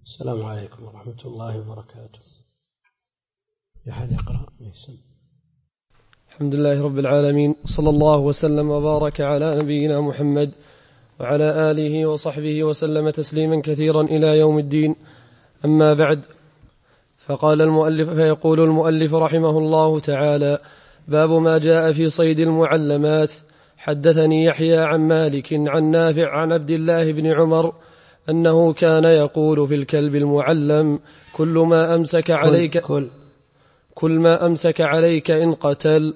السلام عليكم ورحمة الله وبركاته. يا حد يقرأ يسمع. الحمد لله رب العالمين، صلى الله وسلم وبارك على نبينا محمد وعلى آله وصحبه وسلم تسليما كثيرا إلى يوم الدين. أما بعد، فيقول المؤلف رحمه الله تعالى: باب ما جاء في صيد المعلمات. حدثني يحيى عن مالك عن نافع عن عبد الله بن عمر أنه كان يقول في الكلب المعلم: كل ما أمسك عليك إن قتل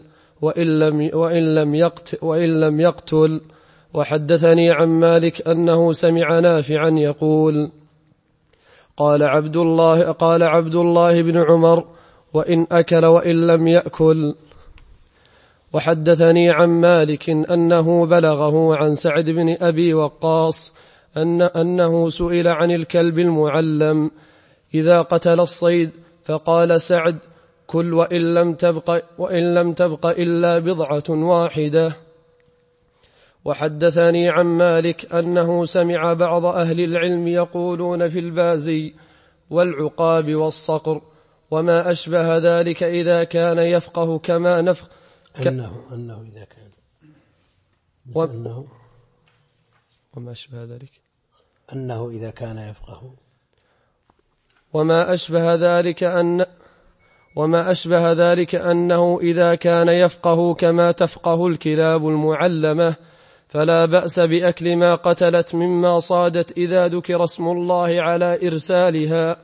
وإن لم يقتل. وحدثني عن مالك أنه سمع نافعا يقول: قال عبد الله بن عمر: وإن أكل وإن لم يأكل. وحدثني عن مالك أنه بلغه عن سعد بن أبي وقاص أنه سئل عن الكلب المعلم إذا قتل الصيد، فقال سعد: كل وإن لم تبق إلا بضعة واحدة. وحدثني عن مالك أنه سمع بعض أهل العلم يقولون في البازي والعقاب والصقر وما أشبه ذلك إذا كان يفقه كما نفق أنه إذا كان وما أشبه ذلك أنه إذا كان يفقه وما أشبه ذلك أنه إذا كان يفقه كما تفقه الكلاب المعلمة فلا بأس بأكل ما قتلت مما صادت إذا ذكر اسم الله على إرسالها.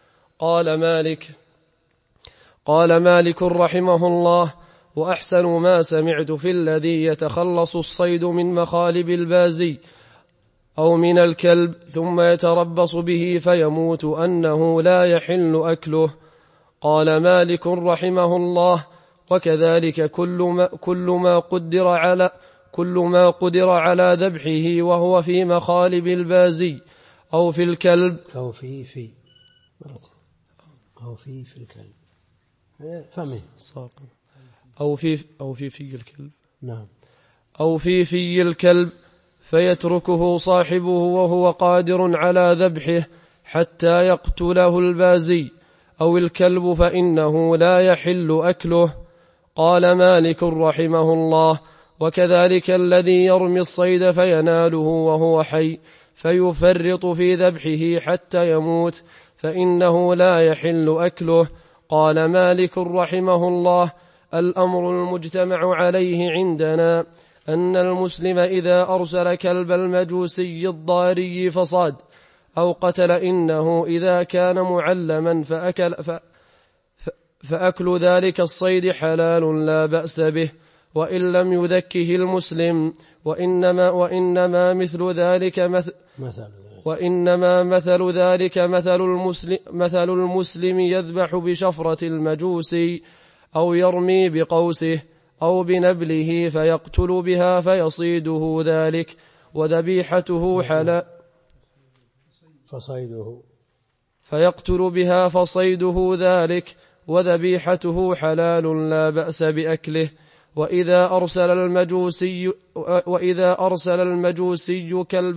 قال مالك رحمه الله: وأحسن ما سمعت في الذي يتخلص الصيد من مخالب البازي أو من الكلب ثم يتربص به فيموت أنه لا يحل أكله. قال مالك رحمه الله: وكذلك كل ما قدر على ذبحه وهو في مخالب البازي أو في الكلب أو في الكلب فمه أو في الكلب، نعم، أو في الكلب، فيتركه صاحبه وهو قادر على ذبحه حتى يقتله البازي أو الكلب فإنه لا يحل أكله. قال مالك رحمه الله: وكذلك الذي يرمي الصيد فيناله وهو حي فيفرط في ذبحه حتى يموت فإنه لا يحل أكله. قال مالك رحمه الله: الأمر المجتمع عليه عندنا أن المسلم إذا أرسل كلب المجوسي الضاري فصاد أو قتل إنه إذا كان معلما فأكل ذلك الصيد حلال لا بأس به وإن لم يذكه المسلم. وإنما مثل ذلك مثل المسلم يذبح بشفرة المجوسي أو يرمي بقوسه أو بنبله فيقتل بها فيصيده ذلك وذبيحته حلال فيقتل بها فصيده ذلك وذبيحته حلال لا بأس بأكله. وإذا أرسل المجوسي كلب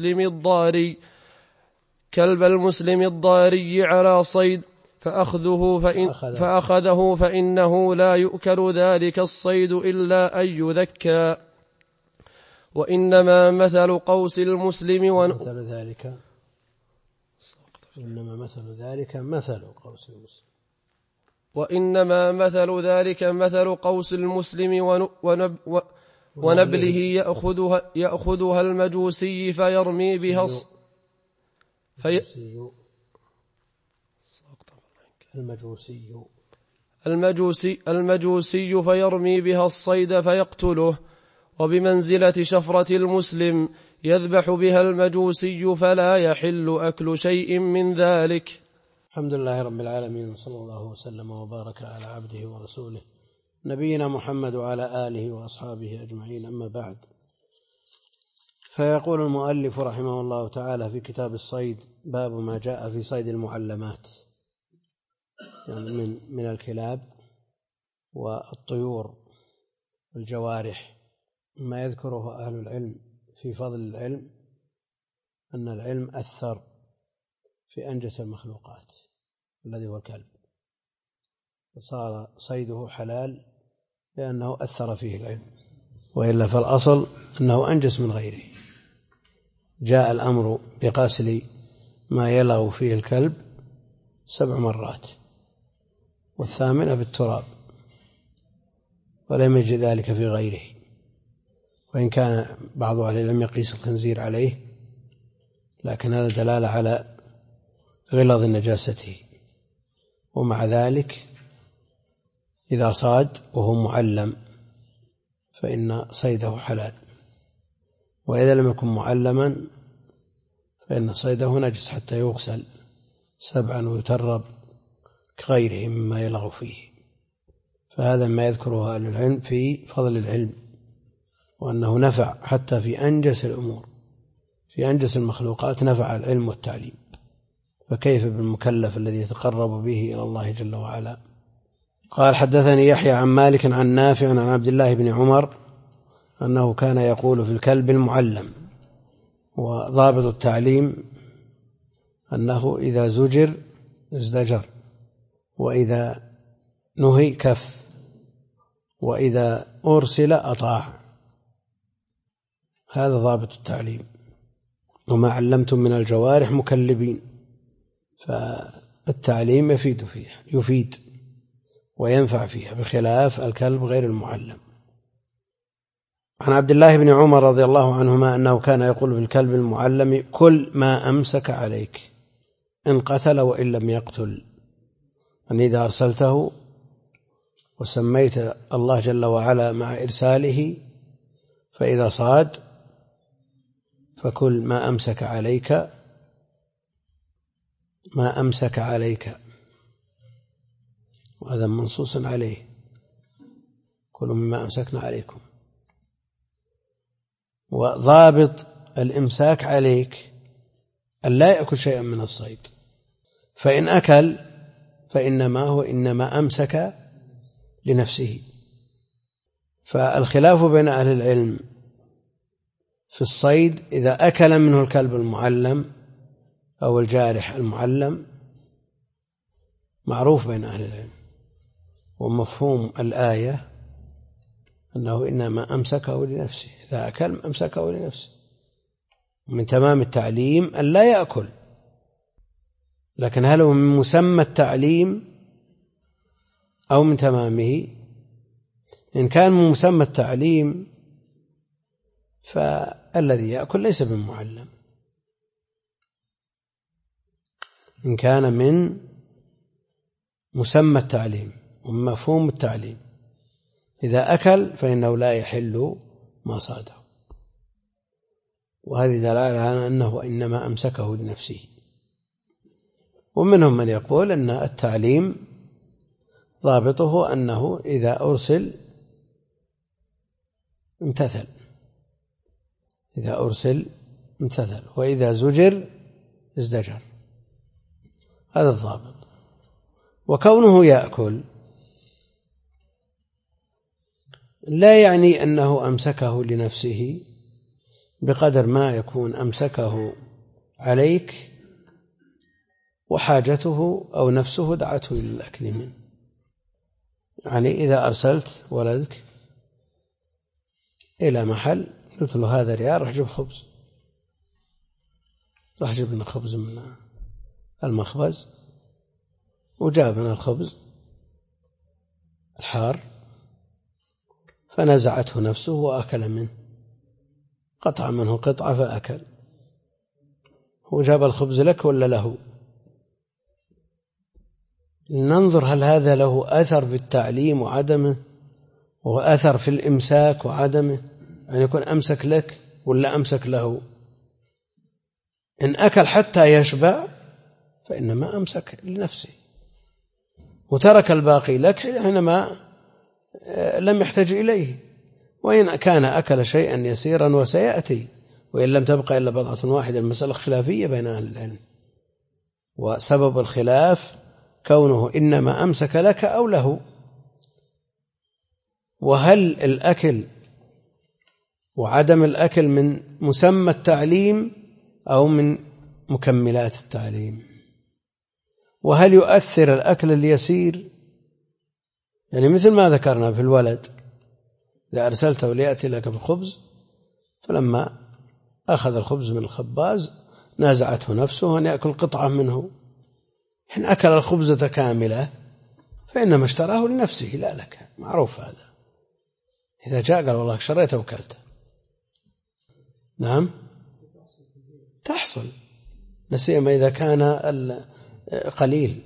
المسلم الضاري على صيد فأخذه فإنه لا يؤكل ذلك الصيد إلا أن يذكى. وإنما مثل قوس المسلم ونبله يأخذها المجوسي فيرمي بها المجوسي فيرمي بها الصيد فيقتله. وبمنزلة شفرة المسلم يذبح بها المجوسي فلا يحل أكل شيء من ذلك. الحمد لله رب العالمين، وصلى الله وسلم وبارك على عبده ورسوله نبينا محمد وعلى آله وأصحابه أجمعين. أما بعد، فيقول المؤلف رحمه الله تعالى في كتاب الصيد: باب ما جاء في صيد المعلمات، يعني من الكلاب والطيور والجوارح. ما يذكره أهل العلم في فضل العلم أن العلم أثر في أنجس المخلوقات الذي هو الكلب، فصار صيده حلال لأنه أثر فيه العلم، وإلا فالأصل أنه أنجس من غيره. جاء الأمر بغسل ما يلغ فيه الكلب 7 مرات، والثامنة بالتراب، ولم يجد ذلك في غيره، وإن كان بعض أهل العلم يقيس الخنزير عليه، لكن هذا دلالة على غلظ نجاسته. ومع ذلك إذا صاد وهو معلم فإن صيده حلال، وإذا لم يكن معلما فإن صيده نجس حتى يغسل 7 ويترب كغيره مما يلغ فيه. فهذا ما يذكره أهل العلم في فضل العلم، وأنه نفع حتى في أنجس الأمور، في أنجس المخلوقات نفع العلم والتعليم، فكيف بالمكلف الذي يتقرب به إلى الله جل وعلا. قال حدثني يحيى عن مالك عن نافع عن عبد الله بن عمر أنه كان يقول في الكلب المعلم. وضابط التعليم أنه إذا زجر ازدجر، وإذا نهي كف، وإذا أرسل أطاع. هذا ضابط التعليم. وما علمتم من الجوارح مكلبين، فالتعليم يفيد وينفع فيها، بخلاف الكلب غير المعلم. عن عبد الله بن عمر رضي الله عنهما أنه كان يقول في الكلب المعلم: كل ما أمسك عليك إن قتل وإن لم يقتل. أن إذا أرسلته وسميت الله جل وعلا مع إرساله، فإذا صاد فكل ما أمسك عليك، وهذا منصوص عليه: كل مما أمسكنا عليكم. وضابط الإمساك عليك أن لا يأكل شيئا من الصيد، فإن أكل إنما أمسك لنفسه. فالخلاف بين أهل العلم في الصيد إذا أكل منه الكلب المعلم أو الجارح المعلم معروف بين أهل العلم، ومفهوم الآية أنه إنما أمسكه لنفسه، إذا أكل أمسكه لنفسه. من تمام التعليم أن لا يأكل، لكن هل هو من مسمى التعليم أو من تمامه؟ إن كان من مسمى التعليم فالذي يأكل ليس بالمعلم. إن كان من مسمى التعليم ومن مفهوم التعليم، إذا أكل فإنه لا يحل ما صاده، وهذه دلالة على أنه إنما أمسكه لنفسه. ومنهم من يقول أن التعليم ضابطه أنه إذا أرسل امتثل، وإذا زجر ازدجر. هذا الضابط. وكونه يأكل لا يعني أنه أمسكه لنفسه بقدر ما يكون أمسكه عليك وحاجته أو نفسه دعته إلى الأكل منه. يعني إذا أرسلت ولدك إلى محل قلت له: هذا ريال، رح جيب خبز، رح جيب لنا خبز من المخبز، وجاب من الخبز الحار، فنزعته نفسه وأكل منه، قطع منه قطعة فأكل. هو جاب الخبز لك ولا له؟ ننظر هل هذا له أثر في التعليم وعدمه، وأثر في الإمساك وعدمه، أن يكون أمسك لك ولا أمسك له. إن أكل حتى يشبع فإنما أمسك لنفسه، وترك الباقي لك حينما لم يحتج إليه. وإن كان أكل شيئا يسيرا وسيأتي، وإن لم تبقى إلا بضعة واحدة، المسألة خلافية بين أهل العلم، وسبب الخلاف كونه إنما أمسك لك أو له. وهل الأكل وعدم الأكل من مسمى التعليم أو من مكملات التعليم؟ وهل يؤثر الأكل اليسير؟ يعني مثل ما ذكرنا في الولد، إذا أرسلته ليأتي لك بخبز، فلما أخذ الخبز من الخباز نازعته نفسه أن يأكل قطعة منه، حين أكل الخبزة كاملة فإنما اشتراه لنفسه لا لك، معروف هذا. إذا جاء قال والله شريته وكلته، نعم تحصل، نسيما إذا كان قليل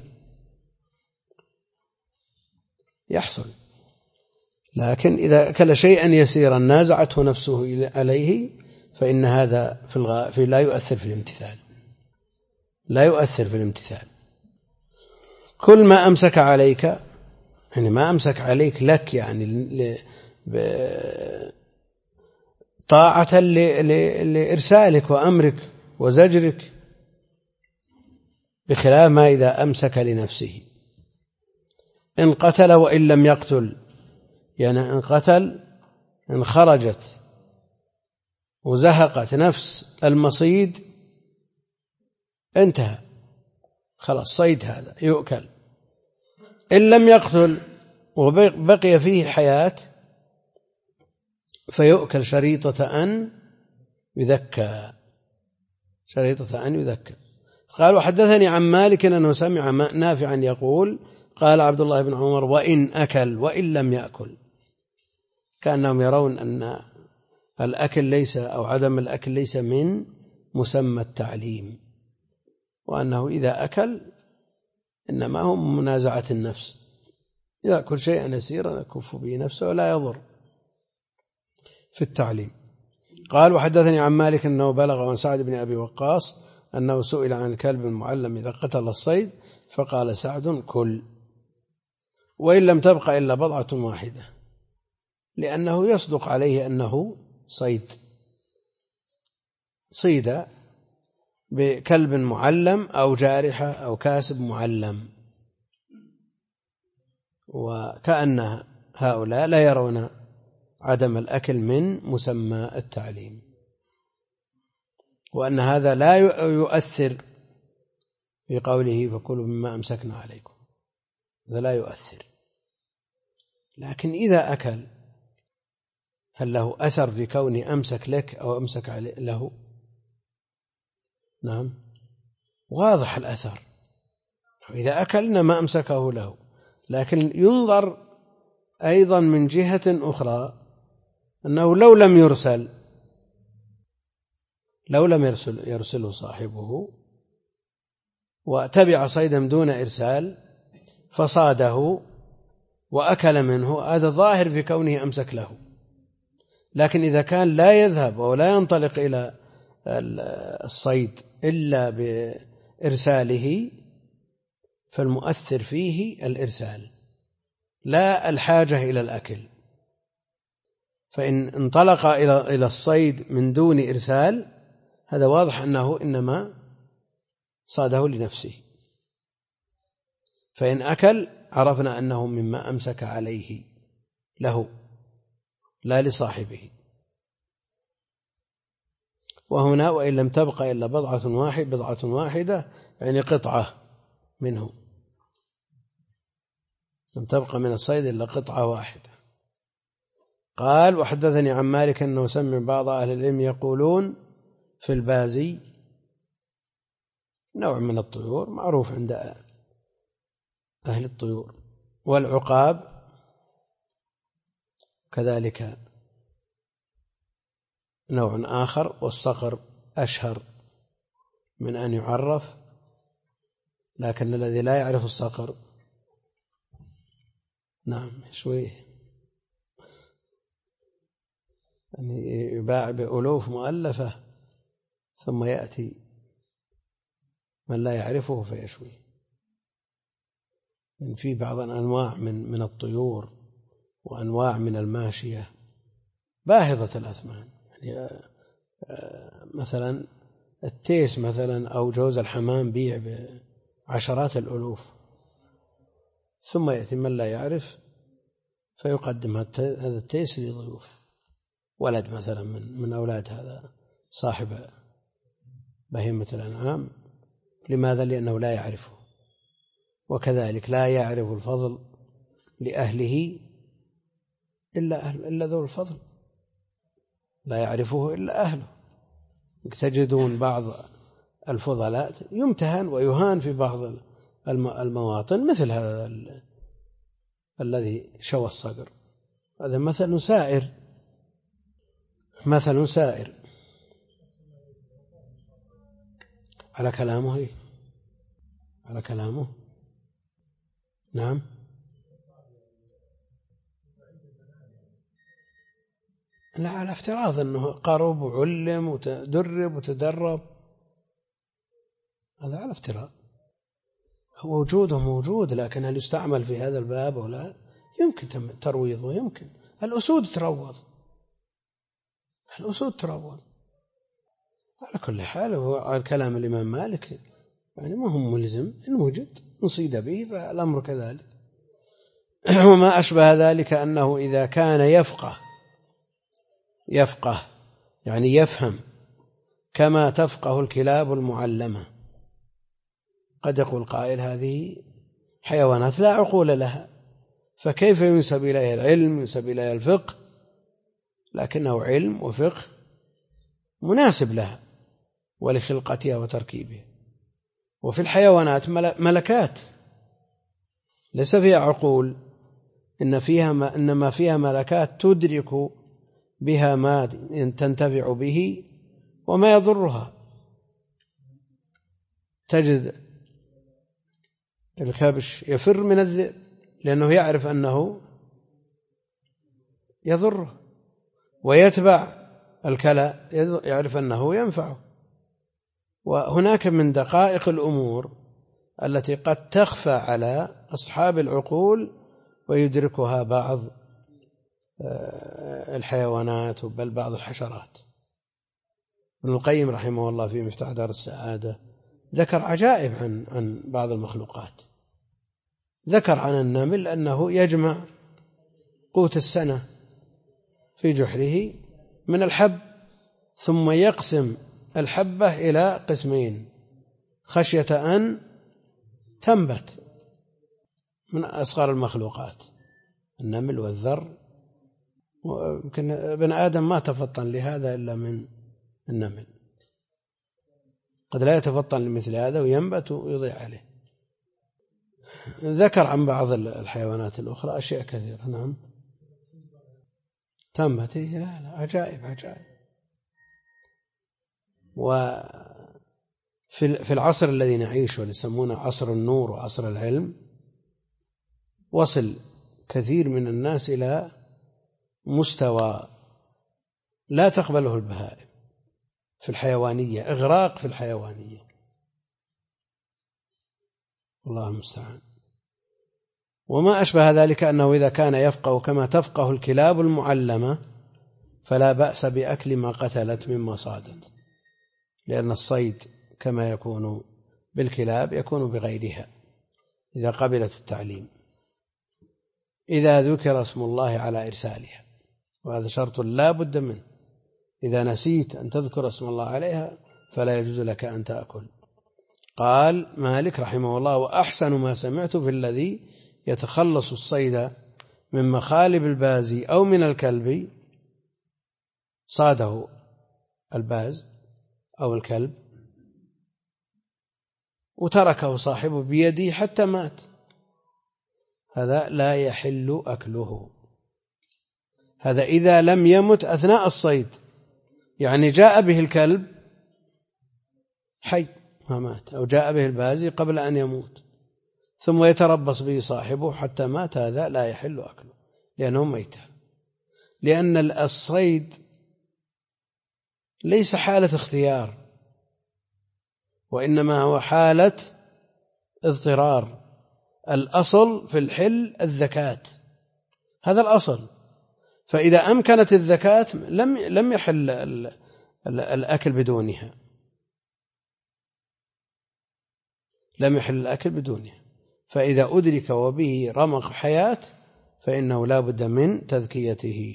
يحصل. لكن إذا أكل شيئا يسيرا نازعته نفسه عليه فإن هذا في لا يؤثر في الامتثال، لا يؤثر في الامتثال. كل ما أمسك عليك، يعني ما أمسك عليك لك، يعني طاعة لإرسالك وأمرك وزجرك، بخلاف ما إذا أمسك لنفسه. إن قتل وإن لم يقتل، يعني إن قتل، إن خرجت وزهقت نفس المصيد انتهى خلاص، صيد هذا يؤكل. إن لم يقتل وبقي فيه حياة فيؤكل شريطة أن يذكى، شريطة أن يذكى. قال وحدثني عن مالك أنه سمع نافعا يقول قال عبد الله بن عمر وإن أكل وإن لم يأكل، كأنهم يرون أن الأكل ليس أو عدم الأكل ليس من مسمى التعليم، وأنه إذا أكل إنما هو منازعة النفس، يأكل شيئا يسيرا يكف به نفسه ولا يضر في التعليم. قال وحدثني عن مالك أنه بلغ عن سعد بن أبي وقاص أنه سئل عن الكلب المعلم إذا قتل الصيد فقال سعد كل وإن لم تبقى إلا بضعة واحدة، لأنه يصدق عليه أنه صيد بكلب معلم أو جارحة أو كاسب معلم، وكأن هؤلاء لا يرون عدم الأكل من مسمى التعليم، وأن هذا لا يؤثر في قوله فكلوا مما أمسكنا عليكم، هذا لا يؤثر. لكن إذا أكل هل له أثر في كوني أمسك لك أو أمسك له؟ نعم واضح الأثر، إذا أكل إنما أمسكه له. لكن ينظر أيضا من جهة أخرى أنه لو لم يرسله صاحبه وتبع صيدا دون إرسال فصاده وأكل منه، هذا ظاهر في كونه أمسك له. لكن إذا كان لا يذهب ولا ينطلق إلى الصيد إلا بإرساله فالمؤثر فيه الإرسال لا الحاجة إلى الأكل. فإن انطلق إلى الصيد من دون إرسال هذا واضح أنه إنما صاده لنفسه، فإن أكل عرفنا أنه مما أمسك عليه له لا لصاحبه. وهنا وإن لم تبقى إلا بضعة واحدة يعني قطعة منه، لم تبقى من الصيد إلا قطعة واحدة. قال وحدثني عن مالك أنه سمع بعض أهل العلم يقولون في البازي نوع من الطيور معروف عند أهل الطيور، والعقاب كذلك نوع آخر، والصقر أشهر من أن يعرف، لكن الذي لا يعرف الصقر نعم شويه يعني يباع بألوف مؤلفة ثم يأتي من لا يعرفه فيشويه. من في بعض الأنواع من الطيور وأنواع من الماشية باهظة الأثمان، يعني مثلا التيس مثلا أو جوز الحمام بيع بعشرات الألوف، ثم يأتي من لا يعرف فيقدم هذا التيس لضيوف، ولد مثلا من أولاد هذا صاحب بهيمة الأنعام. لماذا؟ لأنه لا يعرفه، وكذلك لا يعرف الفضل لأهله إلا ذو الفضل، لا يعرفه إلا أهله. تجدون بعض الفضلاء يمتهن ويهان في بعض المواطن، مثل هذا الذي شوى الصقر، هذا مثل سائر على كلامه. على كلامه نعم. لا، على افتراض أنه قرب وعلم وتدرب وتدرب، هذا على افتراض. هو وجوده موجود، لكن هل يستعمل في هذا الباب أو لا؟ يمكن ترويضه، يمكن. الأسود تروض. على كل حال هو كلام الإمام مالك يعني ما هو ملزم، إن وجد نصيد به فالأمر كذلك. وما أشبه ذلك أنه إذا كان يفقه يعني يفهم كما تفقه الكلاب المعلمة. قد يقول قائل هذه حيوانات لا عقول لها، فكيف ينسب إليها العلم، ينسب إليها الفقه؟ لكنه علم وفقه مناسب لها ولخلقتها وتركيبها. وفي الحيوانات ملكات ليس فيها عقول، إنما فيها ملكات تدرك بها ما تنتفع به وما يضرها. تجد الكبش يفر من الذئب لأنه يعرف أنه يضره، ويتبع الكلى يعرف أنه ينفعه. وهناك من دقائق الأمور التي قد تخفى على أصحاب العقول ويدركها بعض الحيوانات بل بعض الحشرات. ابن القيم رحمه الله في مفتاح دار السعادة ذكر عجائب عن بعض المخلوقات. ذكر عن النمل أنه يجمع قوت السنة في جحره من الحب، ثم يقسم الحبة إلى قسمين خشية أن تنبت. من أصغر المخلوقات النمل والذر، ويمكن ابن آدم ما تفطن لهذا إلا من النمل، قد لا يتفطن لمثل هذا وينبت ويضيع عليه. ذكر عن بعض الحيوانات الأخرى أشياء كثيرة. نعم تنبت. لا عجائب. وفي العصر الذي نعيشه واللي يسمونه عصر النور وعصر العلم، وصل كثير من الناس إلى مستوى لا تقبله البهائم في الحيوانية، إغراق في الحيوانية، الله المستعان. وما أشبه ذلك أنه إذا كان يفقه كما تفقه الكلاب المعلمة فلا بأس بأكل ما قتلت مما صادت، لأن الصيد كما يكون بالكلاب يكون بغيرها إذا قبلت التعليم، إذا ذكر اسم الله على إرسالها، وهذا شرط لا بد منه. إذا نسيت أن تذكر اسم الله عليها فلا يجوز لك أن تأكل. قال مالك رحمه الله: وأحسن ما سمعت في الذي يتخلص الصيد من مخالب الباز أو من الكلب، صاده الباز أو الكلب وتركه صاحبه بيده حتى مات، هذا لا يحل أكله. هذا إذا لم يمت أثناء الصيد، يعني جاء به الكلب حي ما مات، أو جاء به البازي قبل أن يموت ثم يتربص به صاحبه حتى مات، هذا لا يحل أكله لأنه ميت. لأن الصيد ليس حالة اختيار، وإنما هو حالة اضطرار. الأصل في الحل الذكاة، هذا الأصل. فإذا أمكنت الذكاة لم يحل الأكل بدونها، لم يحل الأكل بدونها. فإذا أدرك وبه رمق حياة فإنه لا بد من تذكيته.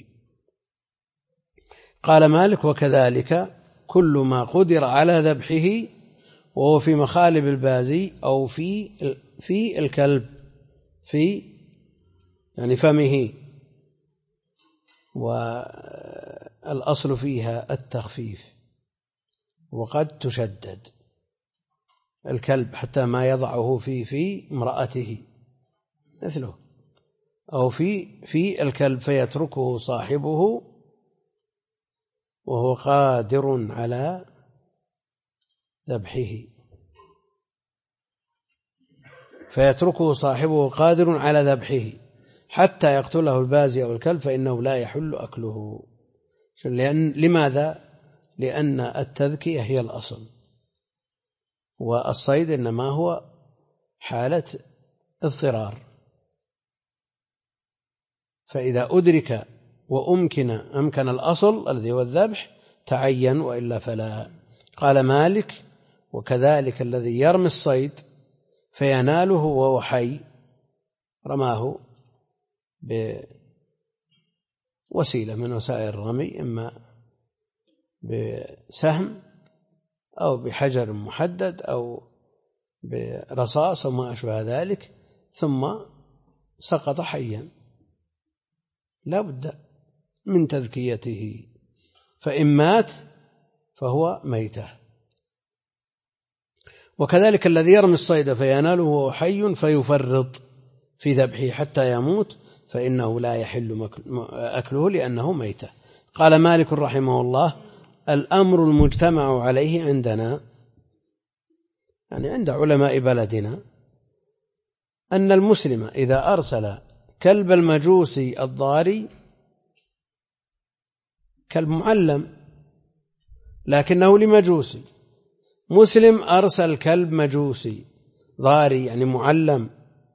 قال مالك: وكذلك كل ما قدر على ذبحه وهو في مخالب البازي أو في في الكلب في يعني فمه، والأصل فيها التخفيف، وقد تشدد الكلب حتى ما يضعه في امرأته مثله، أو في الكلب فيتركه صاحبه وهو قادر على ذبحه، فيتركه صاحبه قادر على ذبحه حتى يقتله البازي أو الكلب فإنه لا يحل أكله. لماذا؟ لأن التذكية هي الأصل، والصيد إنما هو حالة اضطرار، فإذا أدرك أمكن الأصل الذي هو الذبح تعين، وإلا فلا. قال مالك: وكذلك الذي يرمي الصيد فيناله وهو حي، رماه بوسيلة من وسائل الرمي، إما بسهم أو بحجر محدد أو برصاص أو ما أشبه ذلك، ثم سقط حيا، لا بد من تذكيته، فإن مات فهو ميتة. وكذلك الذي يرمي الصيد فيناله وهو حي فيفرط في ذبحه حتى يموت فإنه لا يحل أكله لأنه ميتة. قال مالك رحمه الله: الأمر المجتمع عليه عندنا، يعني عند علماء بلدنا، أن المسلم إذا أرسل كلب المجوسي الضاري، كلب معلم لكنه لمجوسي، مسلم أرسل كلب مجوسي ضاري يعني معلم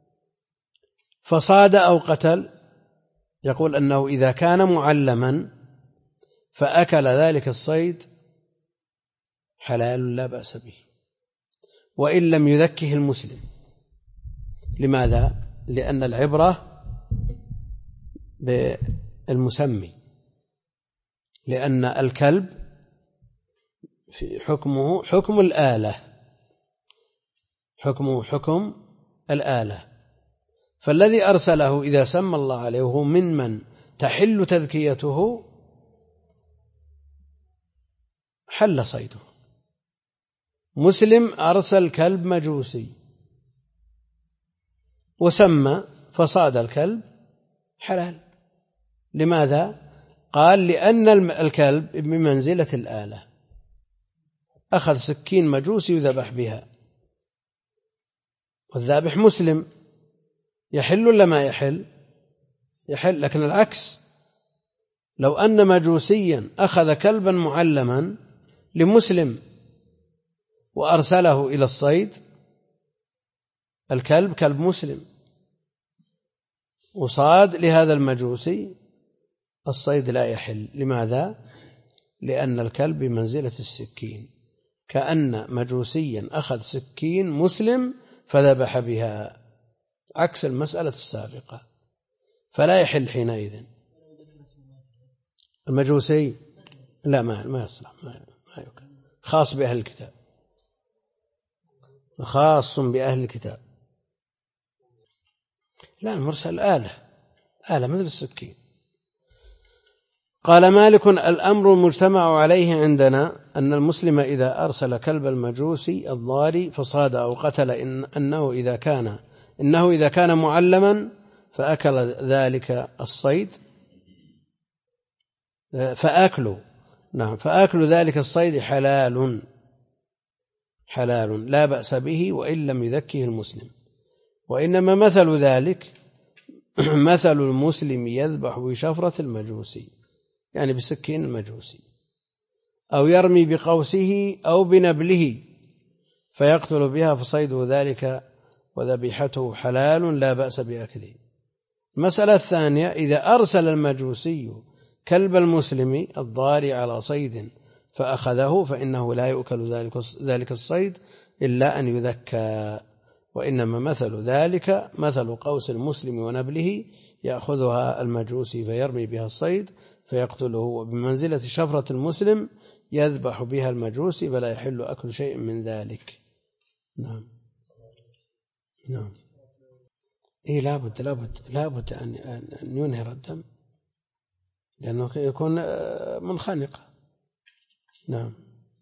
فصاد أو قتل، يقول أنه إذا كان معلما فأكل ذلك الصيد حلال لا بأس به، وإن لم يذكه المسلم. لماذا؟ لأن العبرة بالمسمي، لأن الكلب في حكمه حكم الآلة، حكمه حكم الآلة، فالذي أرسله إذا سمى الله عليه وهو ممن تحل تذكيته حل صيده. مسلم أرسل كلب مجوسي وسمى فصاد الكلب حلال. لماذا؟ قال: لأن الكلب بمنزلة الآلة، أخذ سكين مجوسي وذبح بها، والذابح مسلم، يحل ولا ما يحل؟ يحل. لكن العكس، لو أن مجوسيا أخذ كلبا معلما لمسلم وأرسله إلى الصيد، الكلب كلب مسلم وصاد لهذا المجوسي، الصيد لا يحل. لماذا؟ لأن الكلب بمنزلة السكين، كأن مجوسيا أخذ سكين مسلم فذبح بها، عكس المسألة السابقة، فلا يحل حينئذ. المجوسي لا ما يصلح، ما يكون، خاص بأهل الكتاب، خاص بأهل الكتاب. لا، المرسل آلة مثل السكين. قال مالك: الأمر المجتمع عليه عندنا أن المسلم إذا أرسل كلب المجوسي الضاري فصاد أو قتل إنه إذا كان معلما فأكل ذلك الصيد فأكل ذلك الصيد حلال لا بأس به وإن لم يذكه المسلم. وإنما مثل ذلك مثل المسلم يذبح بشفرة المجوسي، يعني بسكين المجوسي، أو يرمي بقوسه أو بنبله فيقتل بها فصيده ذلك وذبيحته حلال لا بأس بأكله. المسألة الثانية: إذا أرسل المجوسي كلب المسلم الضاري على صيد فأخذه فإنه لا يؤكل ذلك الصيد إلا أن يذكى، وإنما مثل ذلك مثل قوس المسلم ونبله، يأخذها المجوسي فيرمي بها الصيد فيقتله، وبمنزلة شفرة المسلم يذبح بها المجوسي فلا يحل أكل شيء من ذلك. نعم. نعم. إيه لابد أن ينهر الدم لأنه يكون منخنقة. نعم.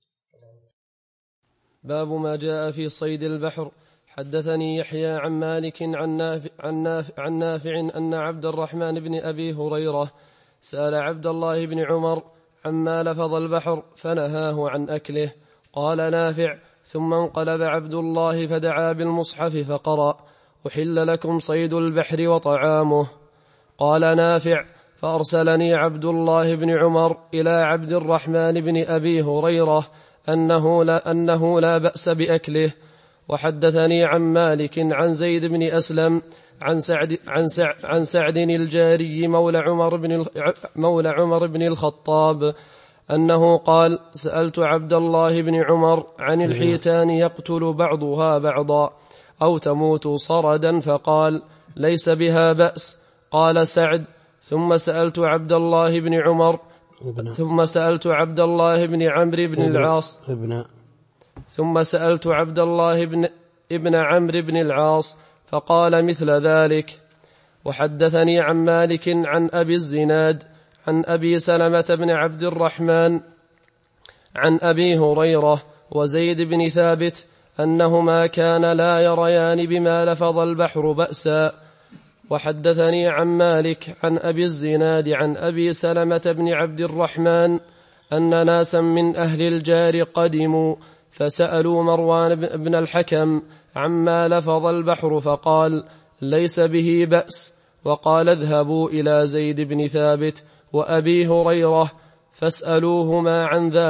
باب ما جاء في صيد البحر. حدثني يحيى عن مالك عن نافع أن عبد الرحمن بن أبي هريرة سأل عبد الله بن عمر عما لفظ البحر فنهاه عن أكله. قال نافع: ثم انقلب عبد الله فدعا بالمصحف فقرأ: أحل لكم صيد البحر وطعامه. قال نافع: فأرسلني عبد الله بن عمر إلى عبد الرحمن بن أبي هريرة أنه لا بأس بأكله. وحدثني عن مالك عن زيد بن أسلم عن سعد الجاري مولى عمر بن الخطاب أنه قال: سألت عبد الله بن عمر عن الحيتان يقتل بعضها بعضا أو تموت صردا فقال: ليس بها بأس. قال سعد: ثم سألت عبد الله بن عمر ثم سألت عبد الله بن عمرو بن العاص ثم سألت عبد الله ابن عمرو بن العاص فقال مثل ذلك. وحدثني عن مالك عن أبي الزناد عن أبي سلمة بن عبد الرحمن عن أبي هريرة وزيد بن ثابت أنهما كان لا يريان بما لفظ البحر بأسا. وحدثني عن مالك عن أبي الزناد عن أبي سلمة بن عبد الرحمن أن ناسا من أهل الجار قدموا فسألوا مروان بن الحكم عما لفظ البحر فقال: ليس به بأس. وقال: اذهبوا إلى زيد بن ثابت وأبي هريرة فاسألوهما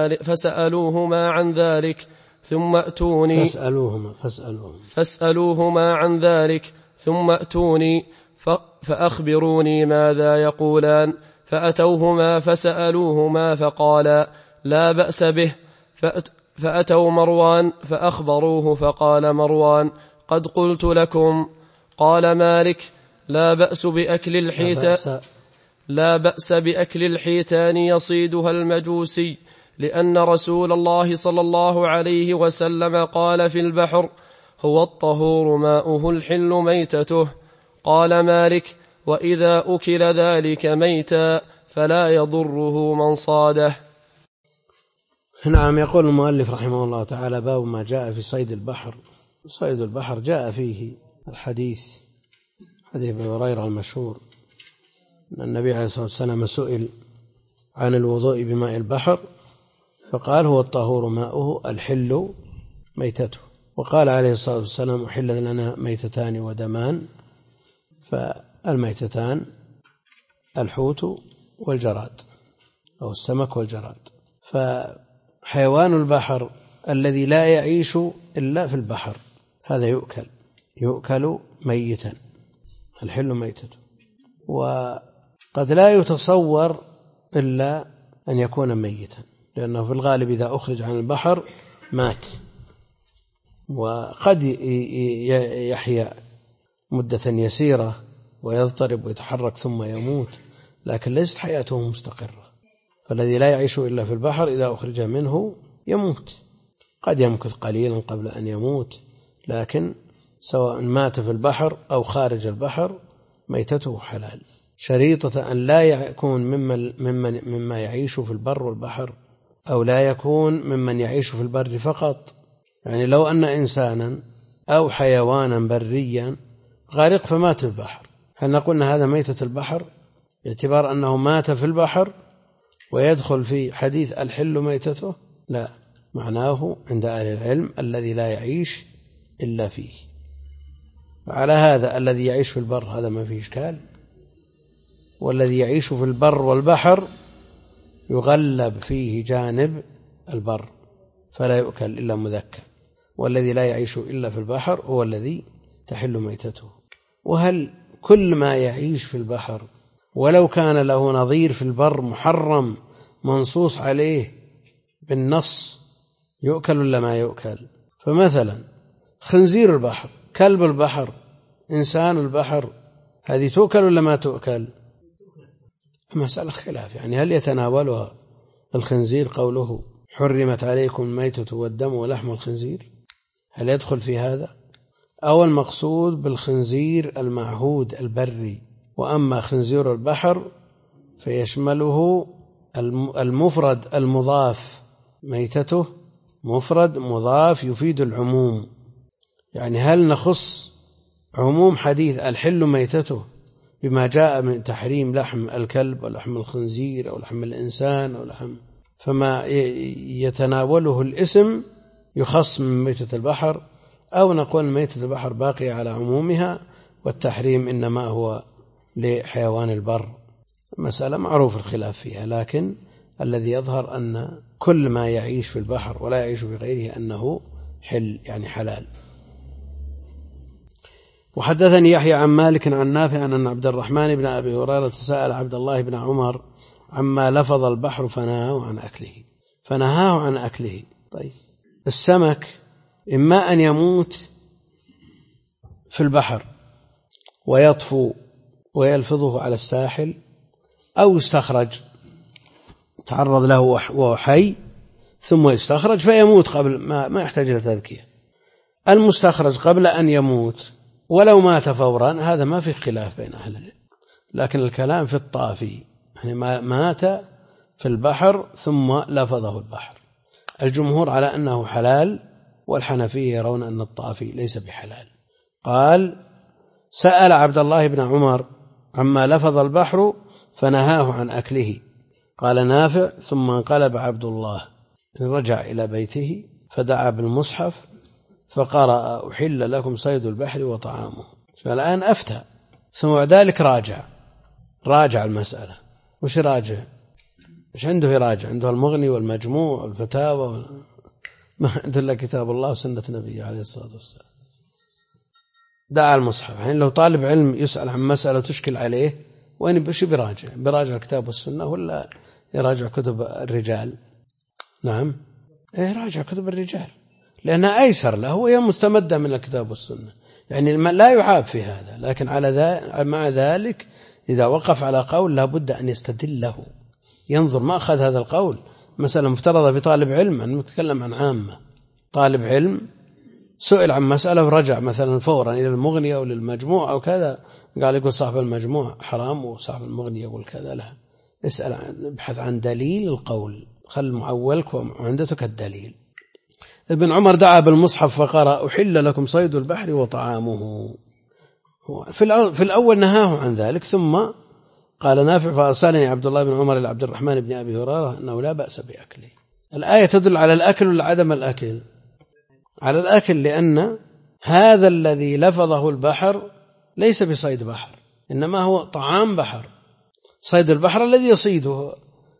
عن ذلك ثم أتوني ثم أتوني فأخبروني ماذا يقولان. فأتوهما فسألوهما فقالا: لا بأس به. فأتوا مروان فأخبروه فقال مروان: قد قلت لكم. قال مالك: لا بأس بأكل الحيتان يصيدها المجوسي، لأن رسول الله صلى الله عليه وسلم قال في البحر: هو الطهور ماؤه الحل ميتته. قال مالك: وإذا أكل ذلك ميتا فلا يضره من صاده. نعم. يقول المؤلف رحمه الله تعالى: باب ما جاء في صيد البحر. صيد البحر جاء فيه الحديث أبي هريرة المشهور أن النبي عليه الصلاة والسلام سئل عن الوضوء بماء البحر فقال: هو الطهور ماؤه الحل ميتته. وقال عليه الصلاة والسلام: أحل لنا ميتتان ودمان. فالميتتان الحوت والجراد أو السمك والجراد. فحيوان البحر الذي لا يعيش إلا في البحر هذا يؤكل ميتا، الحل ميتته. وقد لا يتصور إلا أن يكون ميتا، لأنه في الغالب إذا أخرج عن البحر مات، وقد يحيا مدة يسيرة ويضطرب ويتحرك ثم يموت، لكن ليست حياته مستقرة. فالذي لا يعيش إلا في البحر إذا أخرج منه يموت، قد يمكث قليلا قبل أن يموت، لكن سواء مات في البحر أو خارج البحر ميتته حلال، شريطة أن لا يكون مما يعيش في البر والبحر، أو لا يكون ممن يعيش في البر فقط. يعني لو أن إنسانا أو حيوانا بريا غارق فمات في البحر، هل نقول أن هذا ميتة البحر باعتبار أنه مات في البحر ويدخل في حديث الحل ميتته؟ لا، معناه عند أهل العلم الذي لا يعيش إلا فيه. وعلى هذا الذي يعيش في البر هذا ما فيه إشكال، والذي يعيش في البر والبحر يغلب فيه جانب البر فلا يؤكل إلا مذكر، والذي لا يعيش إلا في البحر هو الذي تحل ميتته. وهل كل ما يعيش في البحر ولو كان له نظير في البر محرم منصوص عليه بالنص يؤكل ولا ما يؤكل؟ فمثلا خنزير البحر، كلب البحر، إنسان البحر، هذه تؤكل ولا ما تؤكل؟ مسألة خلاف، يعني هل يتناولها الخنزير قوله حرمت عليكم الميتة والدم ولحم الخنزير؟ هل يدخل في هذا؟ أو المقصود بالخنزير المعهود البري. وأما خنزير البحر فيشمله المفرد المضاف، ميتته مفرد مضاف يفيد العموم. يعني هل نخص عموم حديث الحل ميتته بما جاء من تحريم لحم الكلب ولحم الخنزير أو لحم الإنسان أو لحم، فما يتناوله الاسم يخص من ميتة البحر، أو نقول ميتة البحر باقية على عمومها والتحريم إنما هو لحيوان البر. مسألة معروف الخلاف فيها، لكن الذي يظهر أن كل ما يعيش في البحر ولا يعيش في غيره أنه حل، يعني حلال. وحدثني يحيى عن مالك عن نافع أن عبد الرحمن بن أبي هريرة سأل عبد الله بن عمر عما لفظ البحر فنهاه عن أكله. طيب، السمك إما أن يموت في البحر ويطفو ويلفظه على الساحل، أو يستخرج تعرض له وهو حي ثم يستخرج فيموت قبل ما يحتاج إلى تذكية. المستخرج قبل أن يموت ولو مات فورا هذا ما في خلاف بين أهل العلم، لكن الكلام في الطافي، يعني مات في البحر ثم لفظه البحر. الجمهور على أنه حلال، والحنفية يرون أن الطافي ليس بحلال. قال سأل عبد الله بن عمر عما لفظ البحر فنهاه عن أكله. قال نافع ثم انقلب عبد الله، رجع إلى بيته فدعا بالمصحف فقرأ أحل لكم صيد البحر وطعامه. فالآن أفتى، ثم بعد ذلك راجع المسألة. وش راجع؟ مش عنده يراجع؟ عنده المغني والمجموع والفتاوى، ما عنده إلا كتاب الله وسنة نبيه عليه الصلاة والسلام. دعا المصحف. يعني لو طالب علم يسأل عن مسألة تشكل عليه وين بش براجع الكتاب والسنة ولا يراجع كتب الرجال؟ نعم، يراجع كتب الرجال لأنها أيسر له وهي مستمدة من الكتاب والسنة، يعني لا يعاب في هذا. لكن مع ذلك إذا وقف على قول لابد أن يستدل له، ينظر ما أخذ هذا القول. مثلا مفترضة في طالب علم، أن نتكلم عن عامة، طالب علم سئل عن مسألة ورجع مثلا فورا إلى المغنية أو للمجموع أو كذا، قال يقول صاحب المجموع حرام وصاحب المغنية يقول كذا. لا، ابحث عن دليل القول، خل معولك وعندتك الدليل. ابن عمر دعا بالمصحف فقرأ أحل لكم صيد البحر وطعامه. في الأول نهاه عن ذلك، ثم قال نافع فأرسلني عبد الله بن عمر إلى عبد الرحمن بن أبي هريرة أنه لا بأس بأكله. الآية تدل على الأكل ولا عدم الأكل؟ على الأكل، لأن هذا الذي لفظه البحر ليس بصيد بحر، إنما هو طعام بحر. صيد البحر الذي يصيده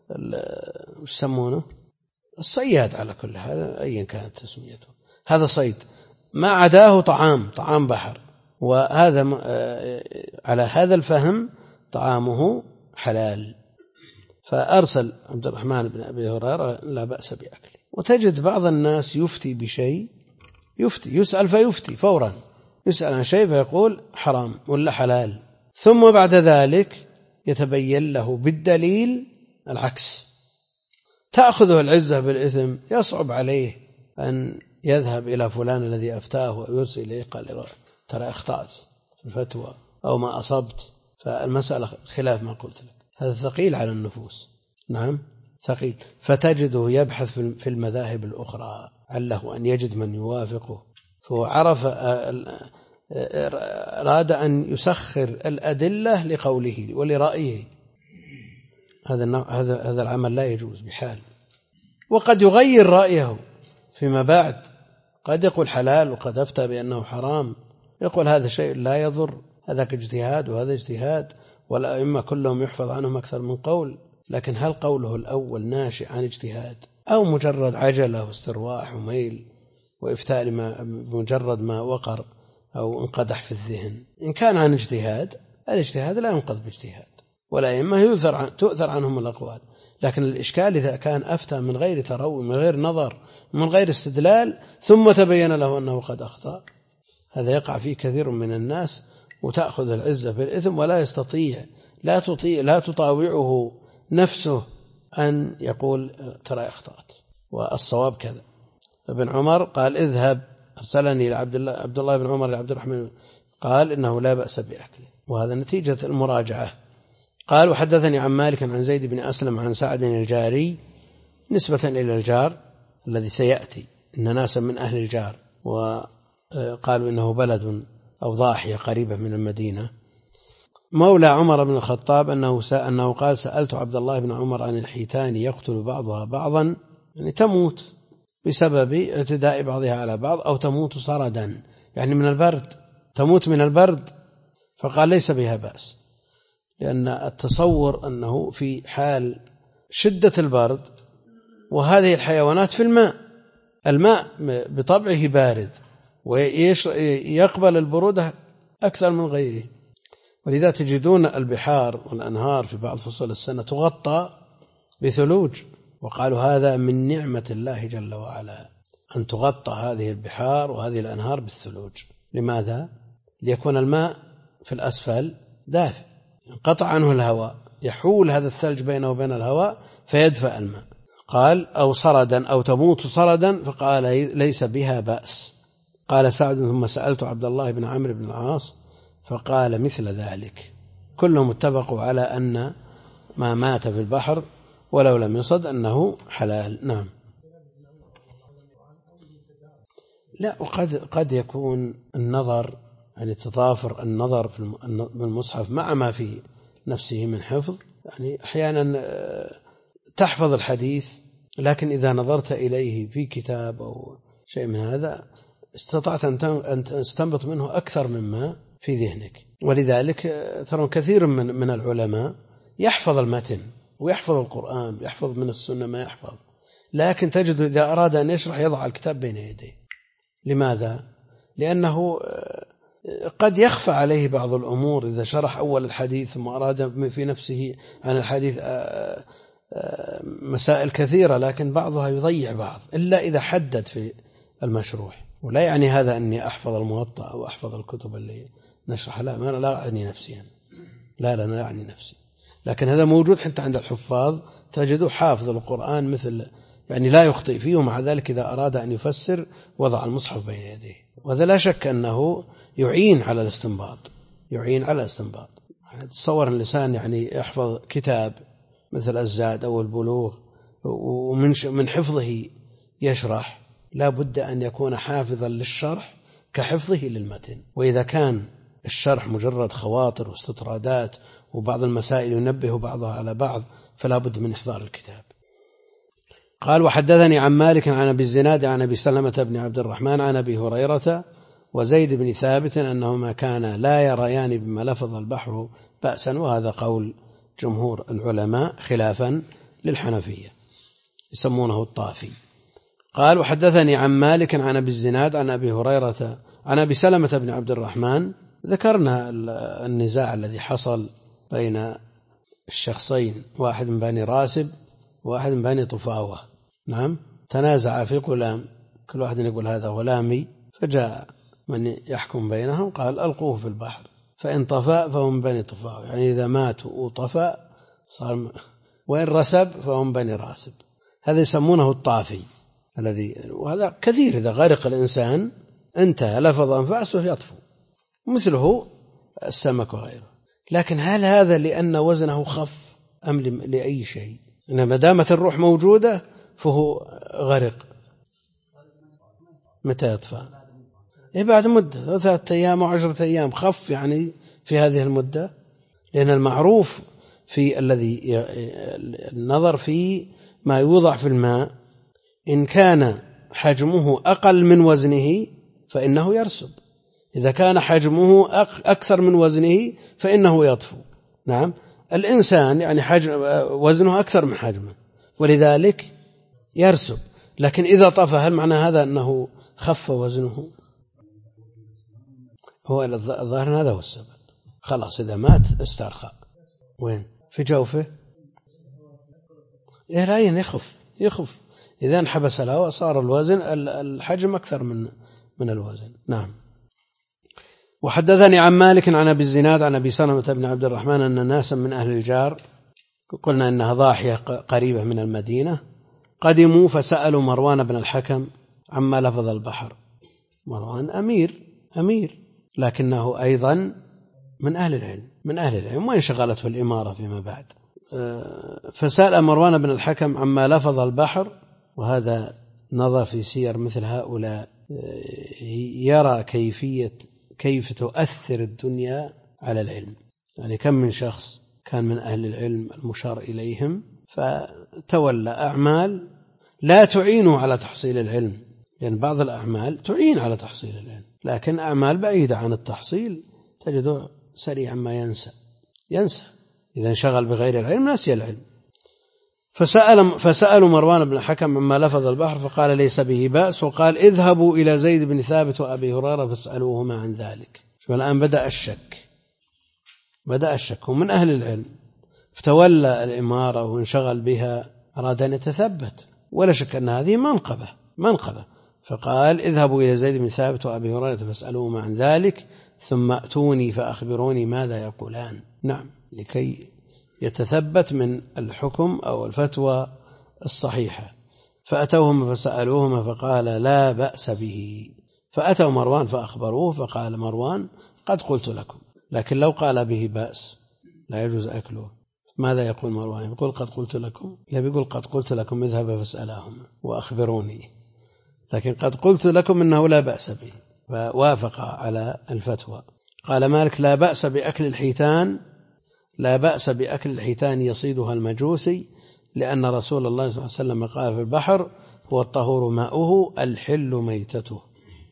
يسمونه الصياد، على كل حال أيا كانت تسميته، هذا صيد. ما عداه طعام بحر، وهذا على هذا الفهم طعامه حلال. فأرسل عبد الرحمن بن أبي هريرة لا بأس بأكله. وتجد بعض الناس يفتي بشيء، يسأل فيفتي فورا، يسأل عن شيء فيقول حرام ولا حلال، ثم بعد ذلك يتبين له بالدليل العكس. تأخذه العزة بالإثم، يصعب عليه أن يذهب إلى فلان الذي أفتاه ويرسل إليه قال ترى أخطأت في الفتوى أو ما أصبت. فالمسألة خلاف ما قلت لك، هذا ثقيل على النفوس. نعم ثقيل. فتجده يبحث في المذاهب الأخرى عله أن يجد من يوافقه، فهو عرف أراد أن يسخر الأدلة لقوله ولرأيه. هذا العمل لا يجوز بحال. وقد يغير رأيه فيما بعد، قد يقول حلال وقد أفتى بأنه حرام، يقول هذا شيء لا يضر، هذاك اجتهاد وهذا اجتهاد، والأئمة كلهم يحفظ عنهم أكثر من قول. لكن هل قوله الأول ناشئ عن اجتهاد أو مجرد عجلة واسترواح وميل وإفتاء بمجرد ما وقر أو انقدح في الذهن؟ إن كان عن اجتهاد، الاجتهاد لا ينقض باجتهاد، والأئمة تؤثر عنهم الأقوال. لكن الإشكال إذا كان أفتى من غير تروي، من غير نظر، من غير استدلال، ثم تبين له أنه قد أخطأ، هذا يقع فيه كثير من الناس، وتأخذ العزة بالإثم ولا يستطيع، لا تطاوعه نفسه أن يقول ترى أخطأت والصواب كذا. ابن عمر قال اذهب أرسلني عبد الله بن عمر لعبد الرحمن قال إنه لا بأس بأكله، وهذا نتيجة المراجعة. قال وحدثني عن مالك عن زيد بن أسلم عن سعد الجاري نسبة إلى الجار الذي سيأتي، إن ناسا من أهل الجار وقالوا إنه بلد أو ضاحية قريبة من المدينة، مولى عمر بن الخطاب أنه قال سألت عبد الله بن عمر عن الحيتان يقتل بعضها بعضا، يعني تموت بسبب اعتداء بعضها على بعض، أو تموت صردا يعني من البرد، تموت من البرد. فقال ليس بها بأس، لأن التصور أنه في حال شدة البرد وهذه الحيوانات في الماء بطبعه بارد ويقبل البرودة أكثر من غيره، ولذا تجدون البحار والأنهار في بعض فصول السنة تغطى بثلوج، وقالوا هذا من نعمة الله جل وعلا أن تغطى هذه البحار وهذه الأنهار بالثلوج. لماذا؟ ليكون الماء في الأسفل دافئ، انقطع عنه الهواء، يحول هذا الثلج بينه وبين الهواء فيدفع الماء. قال أو صردا أو تموت صردا، فقال ليس بها بأس. قال سعد ثم سألت عبد الله بن عمرو بن العاص فقال مثل ذلك. كلهم اتفقوا على أن ما مات في البحر ولو لم يصد أنه حلال. نعم. لا، وقد يكون النظر يعني تضافر النظر في المصحف مع ما في نفسه من حفظ، يعني أحيانا تحفظ الحديث لكن إذا نظرت إليه في كتاب أو شيء من هذا استطعت أن تستنبط منه أكثر مما في ذهنك. ولذلك ترون كثير من العلماء يحفظ المتن ويحفظ القرآن، يحفظ من السنة ما يحفظ، لكن تجد إذا أراد أن يشرح يضع الكتاب بين يديه. لماذا؟ لأنه قد يخفى عليه بعض الأمور إذا شرح أول الحديث ثم أراد في نفسه عن الحديث مسائل كثيرة، لكن بعضها يضيع بعض إلا إذا حدد في المشروح. ولا يعني هذا أني أحفظ الموطأ أو أحفظ الكتب اللي نشرح، لا، ما لا أعني نفسي يعني. لا أعني نفسي، لكن هذا موجود حتى عند الحفاظ، تجده حافظ القرآن مثل يعني لا يخطئ فيه، ومع ذلك إذا أراد أن يفسر وضع المصحف بين يديه، وهذا لا شك أنه يعين على الاستنباط. تصور اللسان يعني يحفظ كتاب مثل الزاد أو البلوغ ومن حفظه يشرح، لا بد أن يكون حافظا للشرح كحفظه للمتن. وإذا كان الشرح مجرد خواطر واستطرادات وبعض المسائل ينبه بعضها على بعض فلا بد من إحضار الكتاب. قال وحدثني عن مالك عن أبي الزناد عن أبي سلمة بن عبد الرحمن عن أبي هريرة وزيد بن ثابت أنهما كانا لا يريان بما لفظ البحر بأسا، وهذا قول جمهور العلماء خلافا للحنفية يسمونه الطافي. قال وحدثني عن مالك عن أبي الزناد عن أبي هريرة عن أبي سلمة بن عبد الرحمن. ذكرنا النزاع الذي حصل بين الشخصين، واحد من بني راسب وواحد من بني طفاوة. نعم، تنازع في غلام، كل واحد يقول هذا غلامي، فجاء من يحكم بينهم قال ألقوه في البحر فإن طفى فهو من بني طفاوة، يعني إذا مات وطفى صار، وإن رسب فهو من بني راسب. هذا يسمونه الطافي الذي، وهذا كثير، إذا غرق الإنسان انتهى لفظ أنفاسه يطفو، مثله السمك وغيره. لكن هل هذا لأن وزنه خف أم لأي شيء؟ إنما دامت الروح موجودة فهو غرق. متى يطفى؟ بعد مدة 3 أيام و10 أيام، خف يعني في هذه المدة، لأن المعروف في الذي النظر في ما يوضع في الماء إن كان حجمه أقل من وزنه فإنه يرسب، إذا كان حجمه أكثر من وزنه فإنه يطفو. نعم، الإنسان يعني وزنه أكثر من حجمه ولذلك يرسب، لكن إذا طفى هل معنى هذا أنه خف وزنه؟ هو الظاهر هذا هو السبب. خلاص إذا مات استرخى. وين؟ في جوفه؟ لا يخف إذا انحبس الهواء صار الوزن الحجم أكثر من الوزن. نعم. وحدثني عن مالك عن أبي الزناد عن أبي سلمة بن عبد الرحمن أن ناسا من أهل الجار، قلنا إنها ضاحية قريبة من المدينة، قدموا فسألوا مروان بن الحكم عما لفظ البحر، مروان أمير لكنه أيضا من أهل العلم وإن شغلته الإمارة فيما بعد. فسأل مروان بن الحكم عما لفظ البحر، وهذا نظر في سير مثل هؤلاء يرى كيف تؤثر الدنيا على العلم. يعني كم من شخص كان من أهل العلم المشار إليهم فتولى أعمال لا تعينه على تحصيل العلم، لأن بعض الأعمال تعين على تحصيل العلم، لكن أعمال بعيدة عن التحصيل تجده سريعا ما ينسى إذا انشغل بغير العلم نسي العلم. فسألوا مروان بن الحكم عما لفظ البحر فقال ليس به بأس، وقال اذهبوا إلى زيد بن ثابت وأبي هريرة فاسألوهما عن ذلك. والآن بدأ الشك ومن أهل العلم، فتولى الإمارة وانشغل بها، أراد أن يتثبت، ولا شك أن هذه منقبة. فقال اذهبوا إلى زيد بن ثابت وأبي هريرة فاسألوهما عن ذلك ثم أتوني فأخبروني ماذا يقولان. نعم، لكي يتثبت من الحكم أو الفتوى الصحيحة. فأتوهما فسألوهما فقال لا بأس به. فأتوا مروان فأخبروه فقال مروان قد قلت لكم، لكن لو قال به بأس لا يجوز أكله. ماذا يقول مروان؟ يقول قد قلت لكم؟ لا، بيقول قد قلت لكم اذهب فاسألاهما وأخبروني، لكن قد قلت لكم إنه لا بأس به. فوافق على الفتوى. قال مالك لا بأس بأكل الحيتان يصيدها المجوسي، لأن رسول الله صلى الله عليه وسلم قال في البحر هو الطهور ماؤه الحل ميتته.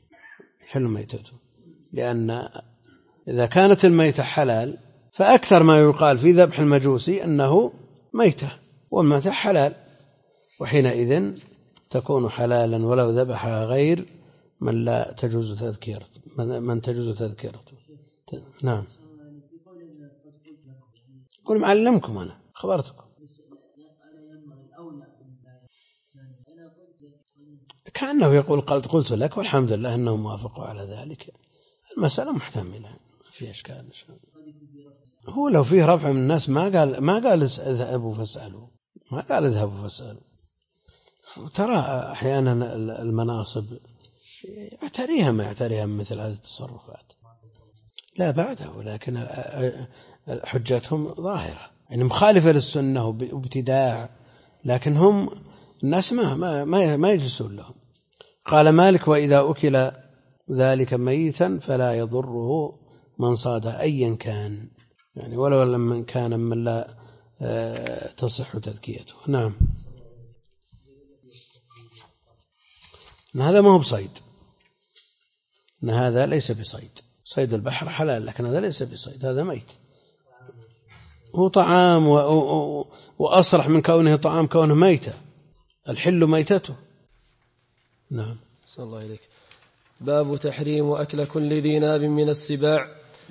لأن إذا كانت الميتة حلال فأكثر ما يقال في ذبح المجوسي أنه ميتة، والميتة حلال، وحينئذ تكون حلالا ولو ذبحها غير من تجوز تذكيرته. نعم، قل معلمكم أنا خبرتكم. كأنه يقول قلت لك، والحمد لله أنهم وافقوا على ذلك. المسألة محتملة في أشكال. هو لو فيه رفع من الناس ما قال اذهبوا فاسألوا، ترى أحيانا المناصب يعتريها ما يعتريها مثل هذه التصرفات لا بعده، لكن حجتهم ظاهرة، يعني مخالفة للسنة وابتداع، لكن هم الناس ما يجلسون لهم. قال مالك وإذا أكل ذلك ميتا فلا يضره من صاد أيا كان، يعني ولو لمن كان من لا تصح تذكيته. نعم، هذا ما هو بصيد، هذا ليس بصيد. صيد البحر حلال، لكن هذا ليس بصيد، هذا ميت. هو طعام وأصرح من كونه طعام كونه ميتة، الحل ميتته. نعم، صلى الله عليك. باب تحريم أكل كل ذي ناب من السباع.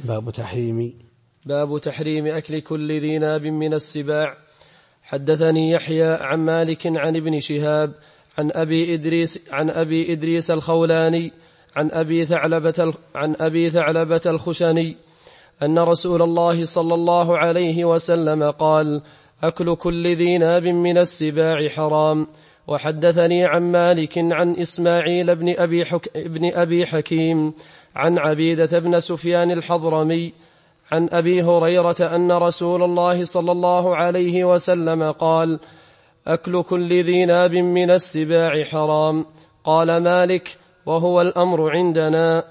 باب تحريم أكل كل ذي ناب من السباع. حدثني يحيى عن مالك عن ابن شهاب عن أبي إدريس الخولاني عن أبي ثعلبة الخشني أن رسول الله صلى الله عليه وسلم قال أكل كل ذي ناب من السباع حرام. وحدثني عن مالك عن إسماعيل بن أبي حكيم عن عبيدة بن سفيان الحضرمي عن أبي هريرة أن رسول الله صلى الله عليه وسلم قال أكل كل ذي ناب من السباع حرام. قال مالك وهو الأمر عندنا.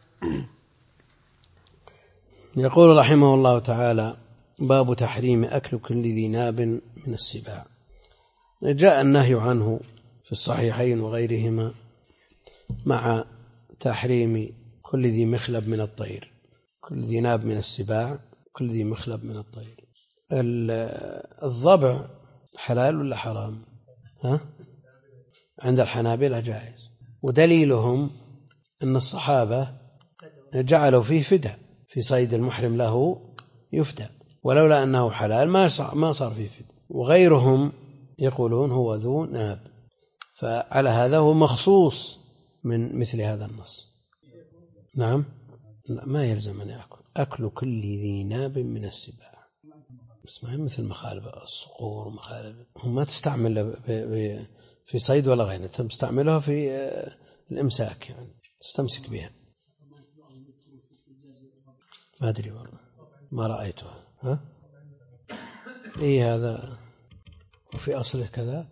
يقول رحمه الله تعالى باب تحريم أكل كل ذي ناب من السباع. جاء النهي عنه في الصحيحين وغيرهما مع تحريم كل ذي مخلب من الطير، كل ذي ناب من السباع، كل ذي مخلب من الطير. الضبع حلال ولا حرام؟ عند الحنابلة جائز، ودليلهم أن الصحابة جعلوا فيه فداء، في صيد المحرم له يفدى، ولولا أنه حلال ما صار فيه فداء. وغيرهم يقولون هو ذو ناب، فعلى هذا هو مخصوص من مثل هذا النص. نعم، ما يلزم أن أكل كل ذي ناب من السباع، بس ما هي مثل مخالب الصقور ومخالب، هم ما تستعمل في صيد ولا غيره، تستعملها في الإمساك، يعني استمسك بها. ما أدري والله ما رأيتها. إيه هذا وفي أصله كذا.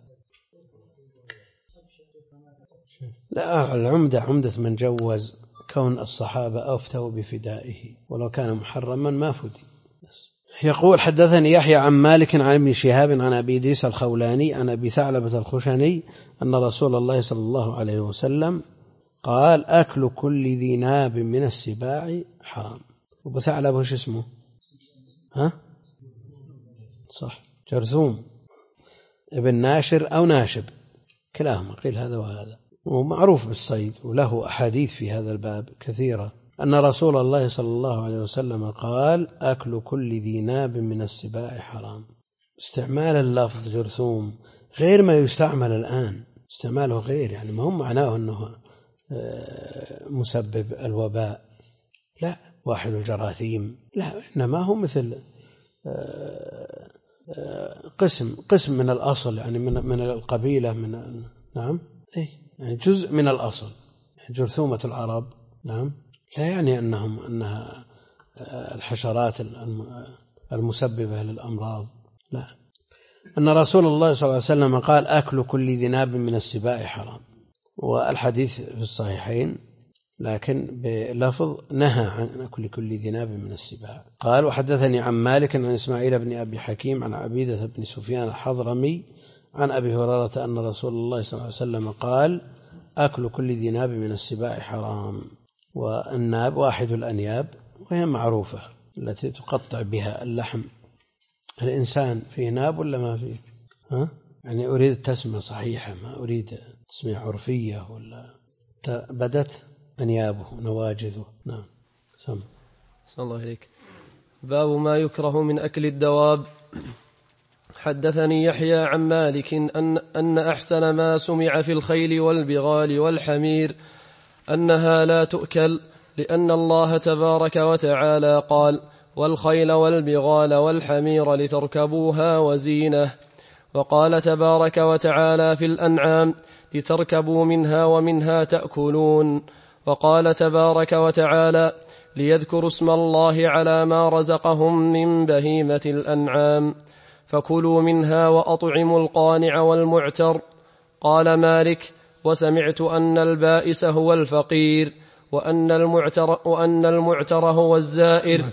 لا، العمدة عمدة من جوز كون الصحابة أفتوا بفدائه، ولو كان محرما ما فدي. يقول حدثني يحيى عن مالك عن ابن شهاب عن أبي إدريس الخولاني عن أبي ثعلبة الخشني أن رسول الله صلى الله عليه وسلم قال أكل كل ذي ناب من السباع حرام. أبو ثعلبة وش اسمه؟ صح، جرثوم ابن ناشر أو ناشب، كلاهما قيل هذا وهذا، ومعروف بالصيد وله أحاديث في هذا الباب كثيرة. أن رسول الله صلى الله عليه وسلم قال أكل كل ذي ناب من السباع حرام. استعمال اللفظ جرثوم غير ما يستعمل الآن، استعماله غير، يعني ما هم معناه أنه مسبب الوباء، لا، واحد الجراثيم، لا، إنما هو مثل قسم من الأصل، يعني من القبيلة، من نعم، يعني جزء من الأصل، يعني جرثومة العرب، نعم، لا يعني أنها الحشرات المسببة للأمراض، لا. أن رسول الله صلى الله عليه وسلم قال أكل كل ذي ناب من السباع حرام، والحديث في الصحيحين لكن بلفظ نهى عن أكل كل ذي ناب من السباع. قال وحدثني عن مالك عن إسماعيل بن أبي حكيم عن عبيدة بن سفيان الحضرمي عن أبي هريرة أن رسول الله صلى الله عليه وسلم قال أكل كل ذي ناب من السباع حرام. والناب واحد الأنياب، وهي معروفة التي تقطع بها اللحم. الإنسان فيه ناب ولا ما فيه؟ يعني أريد تسمية صحيحة، ما أريد تسمية عرفية، ولا بدت أنيابه نواجذه. نعم، سمع. صلى الله عليك. باب ما يكره من أكل الدواب. حدثني يحيى عن مالك أن أحسن ما سمع في الخيل والبغال والحمير أنها لا تؤكل، لأن الله تبارك وتعالى قال والخيل والبغال والحمير لتركبوها وزينة. وقال تبارك وتعالى في الأنعام لتركبوا منها ومنها تأكلون. وقال تبارك وتعالى ليذكروا اسم الله على ما رزقهم من بهيمة الأنعام فكلوا منها وأطعموا القانع والمعتر. قال مالك وسمعت أن البائس هو الفقير وأن المعتر هو الزائر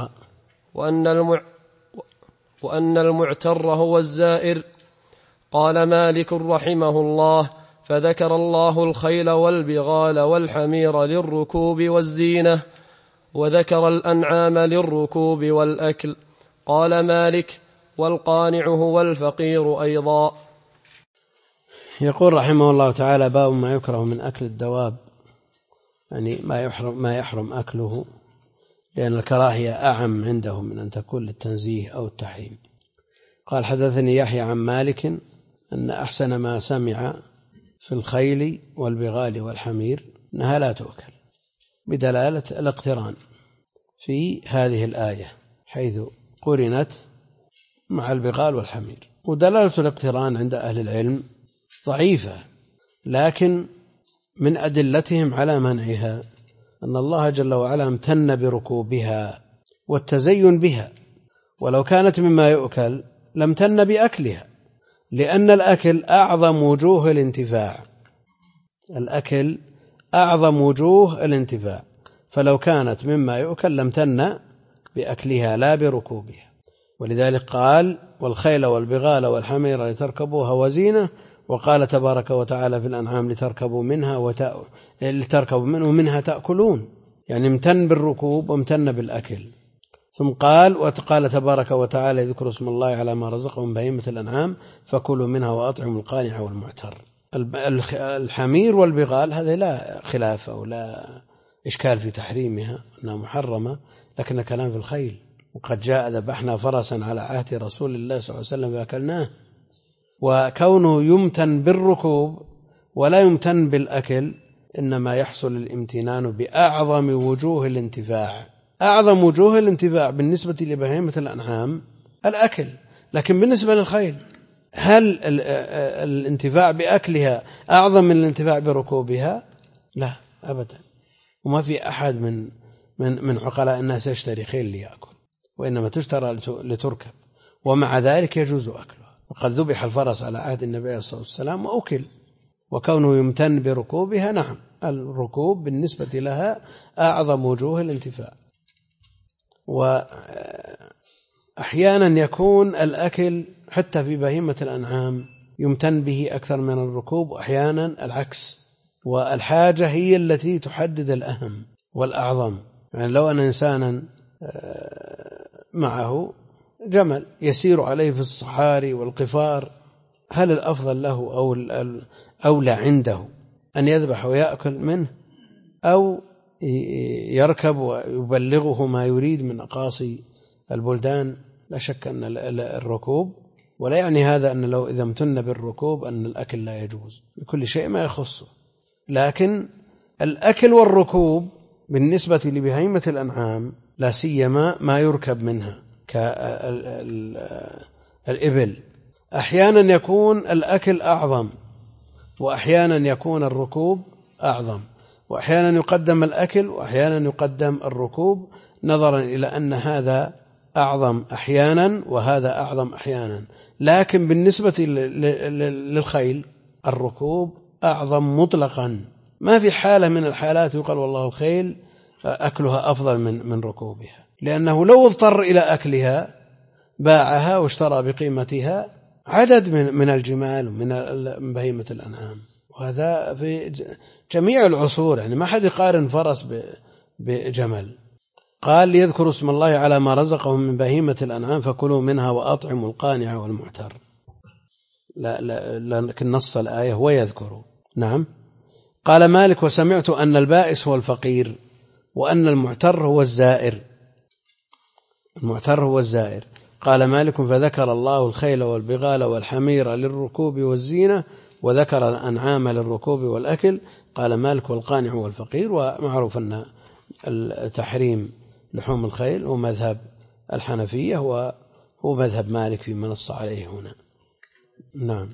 وأن المعتر هو الزائر. قال مالك رحمه الله فذكر الله الخيل والبغال والحمير للركوب والزينة، وذكر الأنعام للركوب والأكل. قال مالك والقانع هو الفقير أيضا. يقول رحمه الله تعالى باب ما يكره من أكل الدواب، يعني ما يحرم أكله، لأن الكراهية أعم عنده من أن تكون للتنزيه أو التحريم. قال حدثني يحيى عن مالك أن أحسن ما سمع في الخيل والبغال والحمير أنها لا تؤكل، بدلالة الاقتران في هذه الآية حيث قرنت مع البغال والحمير. ودلالة الاقتران عند أهل العلم ضعيفة، لكن من أدلتهم على منعها أن الله جل وعلا امتن بركوبها والتزين بها، ولو كانت مما يؤكل لامتن بأكلها، لأن الأكل أعظم وجوه الانتفاع، الأكل أعظم وجوه الانتفاع، فلو كانت مما يؤكل لامتن بأكلها لا بركوبها. ولذلك قال والخيل والبغال والحمير لتركبوها وزينة، وقال تبارك وتعالى في الأنعام لتركبوا منه ومنها تأكلون، يعني امتن بالركوب وامتن بالأكل. ثم وقال تبارك وتعالى يذكر اسم الله على ما رزقهم بهيمة الأنعام فكلوا منها وأطعموا القانع والمعتر. الحمير والبغال هذا لا خلاف أو لا إشكال في تحريمها أنها محرمة، لكن كلام في الخيل. وقد جاء ذبحنا فرسا على عهد رسول الله صلى الله عليه وسلم فأكلناه. وكونه يمتن بالركوب ولا يمتن بالأكل إنما يحصل الامتنان بأعظم وجوه الانتفاع. أعظم وجوه الانتفاع بالنسبة لبهيمة الأنعام الأكل، لكن بالنسبة للخيل هل الانتفاع بأكلها أعظم من الانتفاع بركوبها؟ لا أبدا. وما في أحد من عقلاء الناس يشتري خيل ليأكل، وإنما تشترى لتركب، ومع ذلك يجوز أكلها. وقد ذبح الفرس على عهد النبي صلى الله عليه وسلم وأكل، وكونه يمتن بركوبها، نعم الركوب بالنسبة لها أعظم وجوه الانتفاع. وأحيانا يكون الأكل حتى في بهيمة الأنعام يمتن به أكثر من الركوب، وأحيانا العكس، والحاجة هي التي تحدد الأهم والأعظم. يعني لو أن إنسانا معه جمل يسير عليه في الصحاري والقفار، هل الأفضل له أو الأولى عنده أن يذبح ويأكل منه، أو يركب ويبلغه ما يريد من أقاصي البلدان؟ لا شك أن الركوب، ولا يعني هذا أن لو إذا امتن بالركوب أن الأكل لا يجوز، بكل شيء ما يخصه، لكن الأكل والركوب بالنسبة لبهيمة الأنعام لا سيما ما يركب منها كالإبل، أحيانا يكون الأكل أعظم، وأحيانا يكون الركوب أعظم، وأحيانا يقدم الأكل وأحيانا يقدم الركوب، نظرا إلى أن هذا أعظم أحيانا وهذا أعظم أحيانا. لكن بالنسبة للخيل الركوب أعظم مطلقا، ما في حالة من الحالات يقال والله الخيل أكلها أفضل من ركوبها، لأنه لو اضطر إلى أكلها باعها واشترى بقيمتها عدد من الجمال ومن بهيمة الأنعام، وهذا في جميع العصور، يعني ما حد يقارن فرس بجمل. قال ليذكروا اسم الله على ما رزقهم من بهيمة الأنعام فكلوا منها وأطعموا القانع والمعتر. لكن نص الآية ويذكروا. نعم. قال مالك وسمعت أن البائس هو الفقير وأن المعتر هو الزائر. المعتر هو الزائر. قال مالك فذكر الله الخيل والبغال والحمير للركوب والزينة وذكر الأنعام للركوب والأكل. قال مالك والقانع والفقير. ومعروف أن التحريم لحوم الخيل هو مذهب الحنفية وهو مذهب مالك فيما نص عليه هنا. نعم.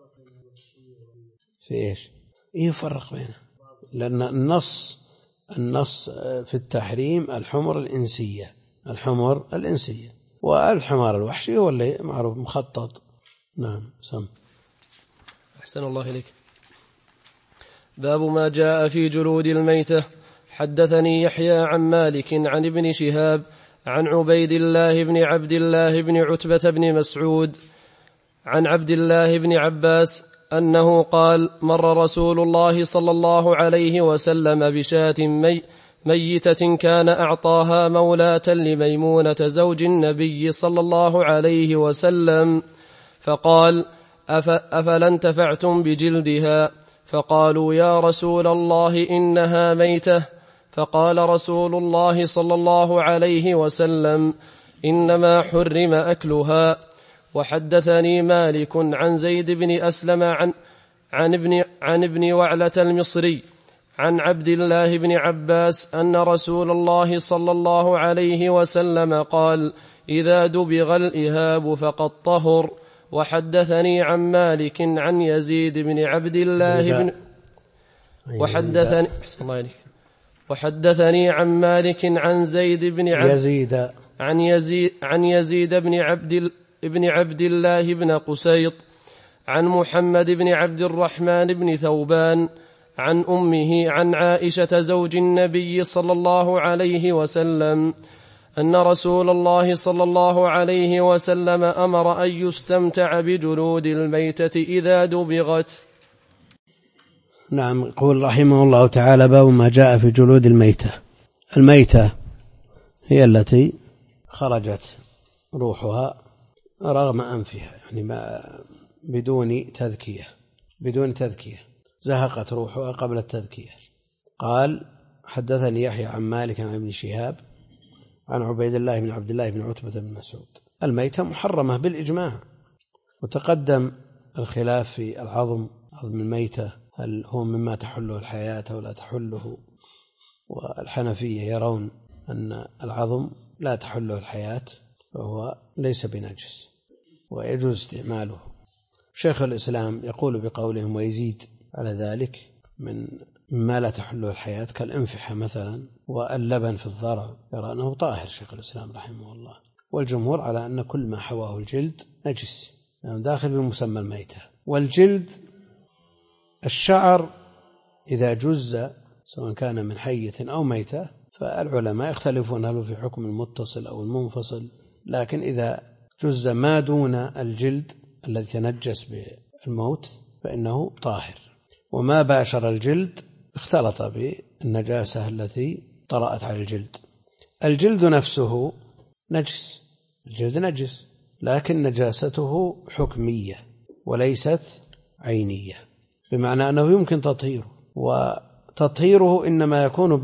في إيش؟ يفرق بينه، لأن النص في التحريم الحمر الإنسية، والحمار الوحشي هو اللي معروف مخطط. نعم. سم. أحسن الله إليك. باب ما جاء في جلود الميتة. حدثني يحيى عن مالك عن ابن شهاب عن عبيد الله بن عبد الله بن عتبة بن مسعود عن عبد الله بن عباس أنه قال مر رسول الله صلى الله عليه وسلم بشاة ميتة كان أعطاها مولاة لميمونة زوج النبي صلى الله عليه وسلم، فقال أفلا انتفعتم بجلدها؟ فقالوا يا رسول الله إنها ميتة. فقال رسول الله صلى الله عليه وسلم إنما حرم أكلها. وحدثني مالك عن زيد بن أسلم عن ابن وعلة المصري عن عبد الله بن عباس أن رسول الله صلى الله عليه وسلم قال إذا دبغ الإهاب فقد طهر. وحدثني عن مالك عن يزيد بن عبد الله بن وحدثني عن مالك عن زيد بن عن يزيد بن عبد الله بن قسيط عن محمد بن عبد الرحمن بن ثوبان عن أمه عن عائشة زوج النبي صلى الله عليه وسلم أن رسول الله صلى الله عليه وسلم أمر أن يستمتع بجلود الميتة إذا دبغت. نعم. يقول رحمه الله تعالى باب ما جاء في جلود الميتة. الميتة هي التي خرجت روحها رغم أنفها، يعني بدون تذكية زهقت روحها قبل التذكية. قال حدثني يحيى عن مالك عن ابن شهاب عن عبيد الله بن عبد الله بن عتبة بن مسعود. الميتة محرمة بالإجماع، وتقدم الخلاف في عظم الميتة، هل هو مما تحله الحياة أو لا تحله. والحنفية يرون أن العظم لا تحله الحياة فهو ليس بنجس ويجوز استعماله. شيخ الإسلام يقول بقولهم ويزيد على ذلك مما لا تحله الحياة كالانفحة مثلا واللبن في الضرع، يرى أنه طاهر شيخ الإسلام رحمه الله. والجمهور على أن كل ما حواه الجلد نجس، يعني داخل بمسمى الميتة. والجلد الشعر إذا جز سواء كان من حية أو ميتة فالعلماء يختلفون هل في حكم المتصل أو المنفصل، لكن إذا جز ما دون الجلد الذي تنجس بالموت فإنه طاهر، وما باشر الجلد اختلط بالنجاسة التي طرأت على الجلد. الجلد نفسه نجس، الجلد نجس، لكن نجاسته حكمية وليست عينية، بمعنى أنه يمكن تطهيره، وتطهيره إنما يكون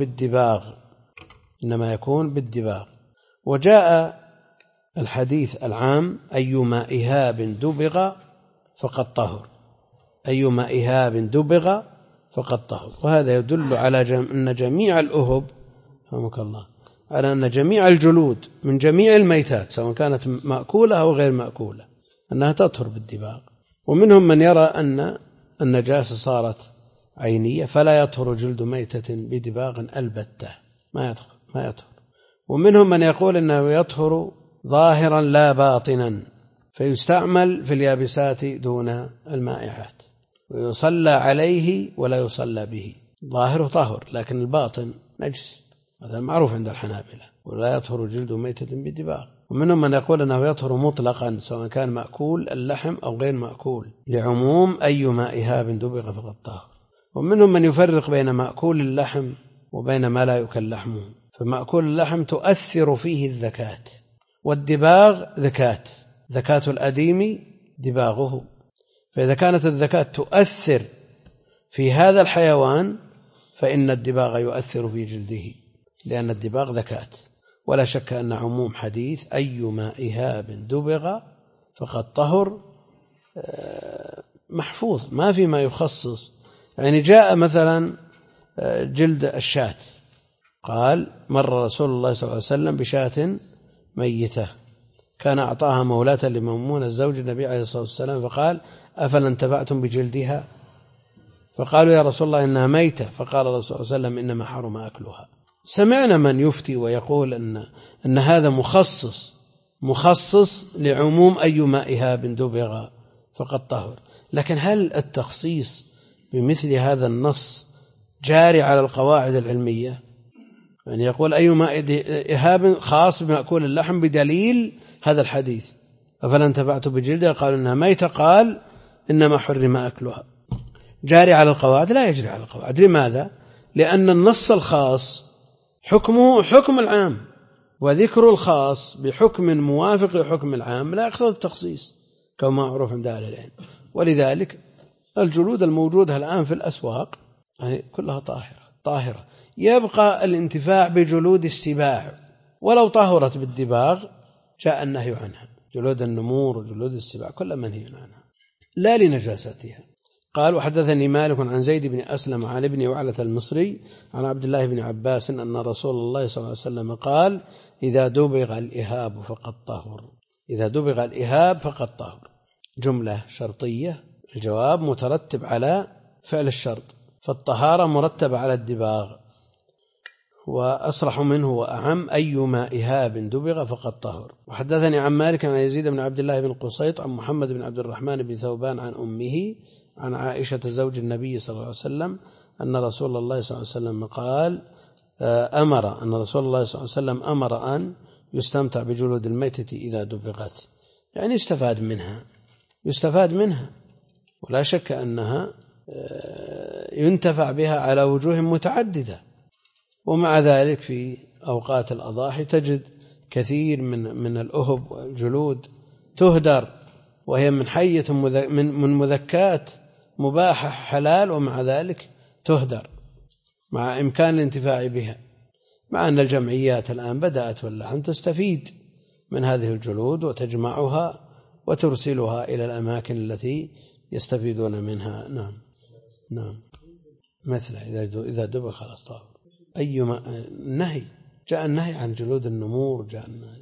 بالدباغ. وجاء الحديث العام أيما إهاب دبغ فقد طهر، أيما إهاب دبغ فقد طهر. وهذا يدل على أن جميع الأهب رحمك الله، على أن جميع الجلود من جميع الميتات سواء كانت مأكولة أو غير مأكولة أنها تطهر بالدباغ. ومنهم من يرى أن النجاسة صارت عينية فلا يطهر جلد ميتة بدباغ البتة، ما يطهر. ومنهم من يقول أنه يطهر ظاهرا لا باطنا، فيستعمل في اليابسات دون المائعات، ويصلى عليه ولا يصلى به. ظاهره طهر لكن الباطن نجس، هذا معروف عند الحنابلة، ولا يطهر جلد ميتة بدباغ. ومنهم من يقول أنه يطهر مطلقا سواء كان مأكول اللحم أو غير مأكول، لعموم أيما إهاب دبغ فقد طهر. ومنهم من يفرق بين مأكول اللحم وبين ما لا يؤكل لحمه، فمأكول اللحم تؤثر فيه الذكاة، والدباغ ذكاة الأديم دباغه، فإذا كانت الذكاة تؤثر في هذا الحيوان فإن الدباغ يؤثر في جلده، لأن الدباغ ذكاة. ولا شك أن عموم حديث أيما إهاب دبغ فقد طهر محفوظ، ما في ما يخصص. يعني جاء مثلا جلد الشاة، قال مر رسول الله صلى الله عليه وسلم بشاة ميتة كان أعطاها مولاة لميمونة زوج النبي عليه الصلاة والسلام، فقال أفلا انتفعتم بجلدها؟ فقالوا يا رسول الله إنها ميتة، فقال الرسول صلى الله عليه وسلم إنما حرم أكلها. سمعنا من يفتي ويقول أن هذا مخصص لعموم أيما إهاب دبغ فقد طهر، لكن هل التخصيص بمثل هذا النص جاري على القواعد العلمية؟ يعني يقول أيما إهاب خاص بمأكول اللحم بدليل هذا الحديث، أفلا انتفعت بجلدها قالوا إنها ميتة، قال إنما حرم أكلها. جاري على القواعد؟ لا يجري على القواعد. لماذا؟ لأن النص الخاص حكمه حكم العام، وذكر الخاص بحكم موافق لحكم العام لا يقتضي التخصيص كما معروف عند أهل العلم. ولذلك الجلود الموجودة الآن في الأسواق يعني كلها طاهرة، يبقى الانتفاع بجلود السباع، ولو طهرت بالدباغ جاء النهي عنها، جلود النمور وجلود السباع كل منهي عنها لا لنجاستها. قال وحدثني مالك عن زيد بن أسلم عن ابن وعلة المصري عن عبد الله بن عباس أن رسول الله صلى الله عليه وسلم قال إذا دبغ الإهاب فقد طهر، إذا دبغ الإهاب فقد طهر. جملة شرطية، الجواب مترتب على فعل الشرط، فالطهارة مرتبة على الدباغ، وأصرح منه وأعم أيما إهاب دبغ فقد طهر. وحدثني عن مالك عن يزيد بن عبد الله بن قصيط عن محمد بن عبد الرحمن بن ثوبان عن أمه عن عائشة زوج النبي صلى الله عليه وسلم أن رسول الله صلى الله عليه وسلم قال أن رسول الله صلى الله عليه وسلم أمر أن يستمتع بجلود الميتة إذا دبغت، يعني يستفاد منها، ولا شك أنها ينتفع بها على وجوه متعددة. ومع ذلك في أوقات الأضاحي تجد كثير من الأهب والجلود تهدر وهي من حية من مذكات مباحة حلال، ومع ذلك تهدر مع إمكان الانتفاع بها، مع أن الجمعيات الآن بدأت والله تستفيد من هذه الجلود وتجمعها وترسلها إلى الأماكن التي يستفيدون منها. نعم مثل إذا دبغ خلاص طاهر. أيما النهي جاء النهي عن جلود النمور، جاء النهي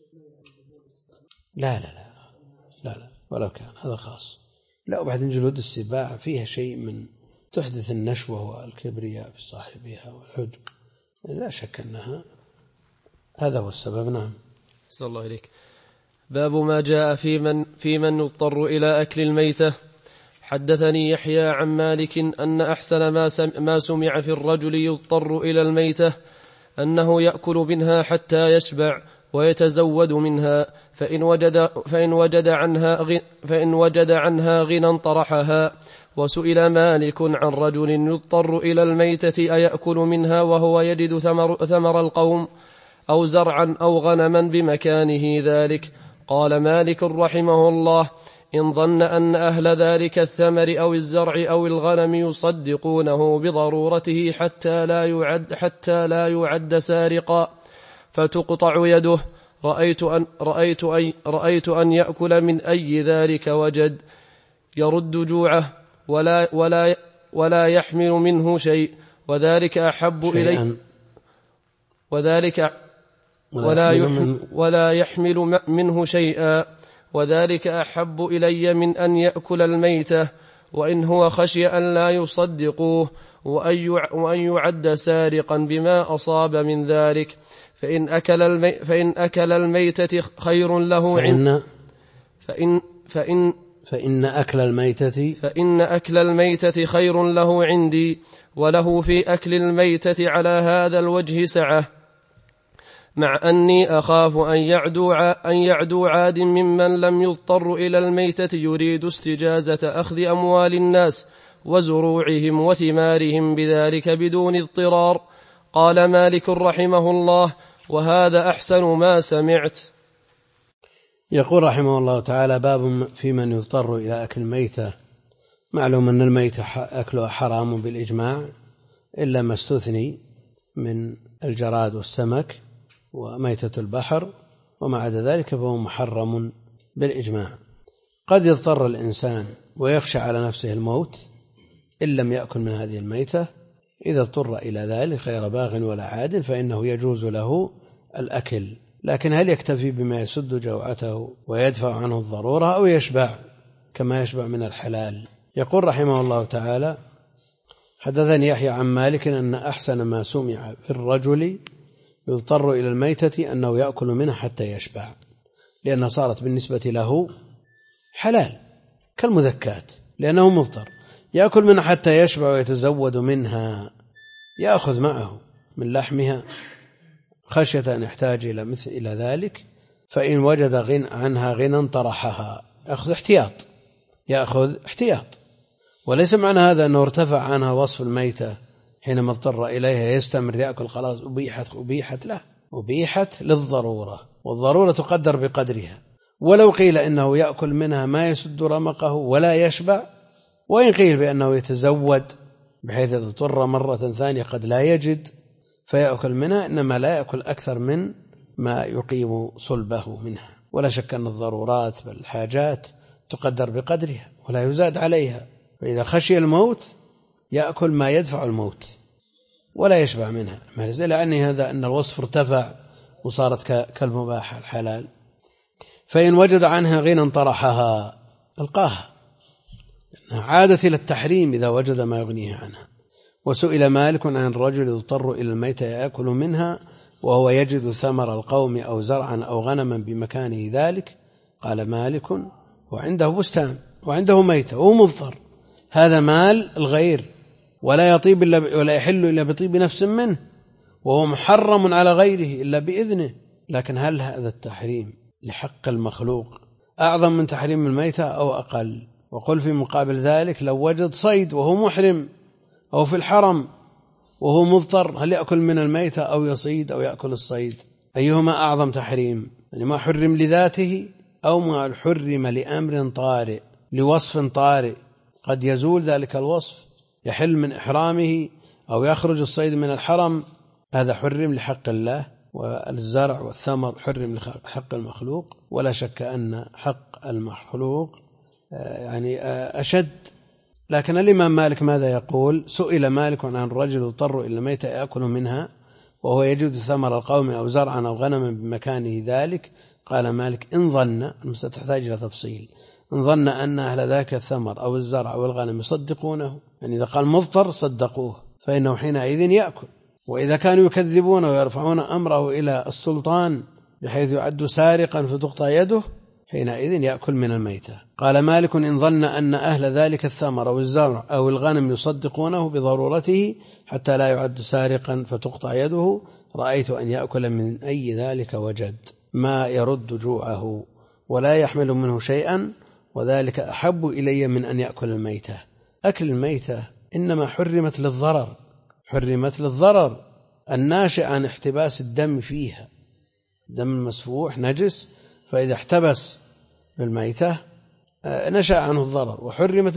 لا ولو كان هذا خاص. لا، وبعدين جلود السباع فيها شيء تحدث النشوة والكبرياء في صاحبها والعجب، لا شك أنها هذا هو السبب. نعم. صلى الله عليك. باب ما جاء في من يضطر إلى أكل الميتة. حدثني يحيى عن مالك أن أحسن ما سمع في الرجل يضطر إلى الميتة أنه يأكل منها حتى يشبع ويتزود منها، فإن وجد عنها غنى طرحها. وسئل مالك عن رجل يضطر إلى الميتة أيأكل منها وهو يجد ثمر القوم أو زرعا أو غنما بمكانه ذلك؟ قال مالك رحمه الله: إن ظن أن أهل ذلك الثمر أو الزرع أو الغنم يصدقونه بضرورته حتى لا يعد سارقا فتقطع يده، رأيت أن يأكل من أي ذلك وجد يرد جوعه ولا يحمل منه شيء، وذلك أحب إلي ولا يحمل منه شيئا، وذلك أحب إلي من أن يأكل الميتة، وإن هو خشي أن لا يصدقوه وأن يعد سارقا بما أصاب من ذلك. فإن أكل الميتة خير له فإن أكل الميتة خير له عندي، وله في أكل الميتة على هذا الوجه سعة، مع أني أخاف أن يعدو عاد ممن لم يضطر إلى الميتة يريد استجازة أخذ أموال الناس وزروعهم وثمارهم بذلك بدون اضطرار. قال مالك رحمه الله: وهذا أحسن ما سمعت. يقول رحمه الله تعالى: باب في من يضطر إلى أكل الميتة. معلوم أن الميتة أكلها حرام بالإجماع إلا ما استثني من الجراد والسمك وميتة البحر، وما عدا ذلك فهو محرم بالإجماع. قد يضطر الإنسان ويخشى على نفسه الموت إن لم يأكل من هذه الميتة. إذا اضطر إلى ذلك غير باغ ولا عاد فإنه يجوز له الأكل، لكن هل يكتفي بما يسد جوعته ويدفع عنه الضرورة أو يشبع كما يشبع من الحلال؟ يقول رحمه الله تعالى: حدثني يحيى عن مالك أن أحسن ما سمع في الرجل يضطر إلى الميتة أنه يأكل منها حتى يشبع، لأنها صارت بالنسبة له حلال كالمذكات، لأنه مضطر يأكل منها حتى يشبع ويتزود منها، يأخذ معه من لحمها خشية أن يحتاج إلى ذلك. فإن وجد عنها غنى طرحها، يأخذ احتياط. وليس معنى هذا أنه ارتفع عنها وصف الميتة حينما اضطر إليها يستمر يأكل خلاص أبيحت له، أبيحت للضرورة، والضرورة تقدر بقدرها. ولو قيل إنه يأكل منها ما يسد رمقه ولا يشبع، وإن قيل بأنه يتزود بحيث إذا اضطر مرة ثانية قد لا يجد فيأكل منها، إنما لا يأكل أكثر من ما يقيم صلبه منها. ولا شك أن الضرورات بالحاجات تقدر بقدرها ولا يزاد عليها، فإذا خشي الموت يأكل ما يدفع الموت ولا يشبع منها، لأن هذا أن الوصف ارتفع وصارت كالمباح الحلال. فإن وجد عنها غنى طرحها، ألقاها، لأنها عادت إلى التحريم إذا وجد ما يغنيها عنها. وسئل مالك عن الرجل يضطر إلى الميتة يأكل منها وهو يجد ثمر القوم أو زرعا أو غنما بمكانه ذلك. قال مالك: وعنده بستان وعنده ميتة وهو مضطر، هذا مال الغير ولا يطيب ولا يحل إلا بطيب نفس منه، وهو محرم على غيره إلا بإذنه. لكن هل هذا التحريم لحق المخلوق أعظم من تحريم الميتة أو أقل؟ وقل في مقابل ذلك: لو وجد صيد وهو محرم أو في الحرم وهو مضطر، هل يأكل من الميتة أو يصيد أو يأكل الصيد؟ أيهما أعظم تحريم؟ يعني ما حرم لذاته أو ما حرم لأمر طارئ، لوصف طارئ قد يزول ذلك الوصف، يحل من إحرامه أو يخرج الصيد من الحرم، هذا حرم لحق الله. والزرع والثمر حرم لحق المخلوق. ولا شك أن حق المخلوق يعني أشد. لكن الإمام مالك ماذا يقول؟ سئل مالك عن الرجل يضطر إلى الميتة يأكل منها وهو يجد ثمر القوم أو زرعا أو غنما بمكانه ذلك. قال مالك: إن ظن، تحتاج إلى تفصيل، إن ظن أن أهل ذاك الثمر أو الزرع أو الغنم يصدقونه، يعني إذا قال مضطر صدقوه فإنه حينئذ يأكل. وإذا كانوا يكذبون ويرفعون أمره إلى السلطان بحيث يعد سارقا فتقطع يده، حينئذ يأكل من الميتة. قال مالك إن ظن أن أهل ذلك الثمر أو الزرع أو الغنم يصدقونه بضرورته حتى لا يعد سارقا فتقطع يده، رأيت أن يأكل من أي ذلك وجد ما يرد جوعه ولا يحمل منه شيئا، وذلك أحب إلي من أن يأكل الميتة. أكل الميتة إنما حرمت للضرر الناشئ عن احتباس الدم فيها. دم المسفوح نجس، فإذا احتبس بالميتة نشأ عنه الضرر، وحرمت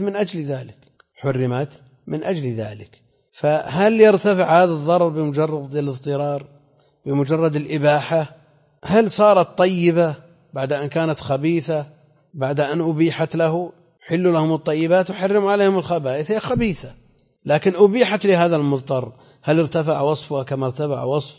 من أجل ذلك. فهل يرتفع هذا الضرر بمجرد الاضطرار، بمجرد الإباحة؟ هل صارت طيبة بعد أن كانت خبيثة؟ بعد أن أبيحت له، حل لهم الطيبات وحرم عليهم الخبائث، هي خبيثة لكن أبيحت لهذا المضطر. هل ارتفع وصفها كما ارتفع وصف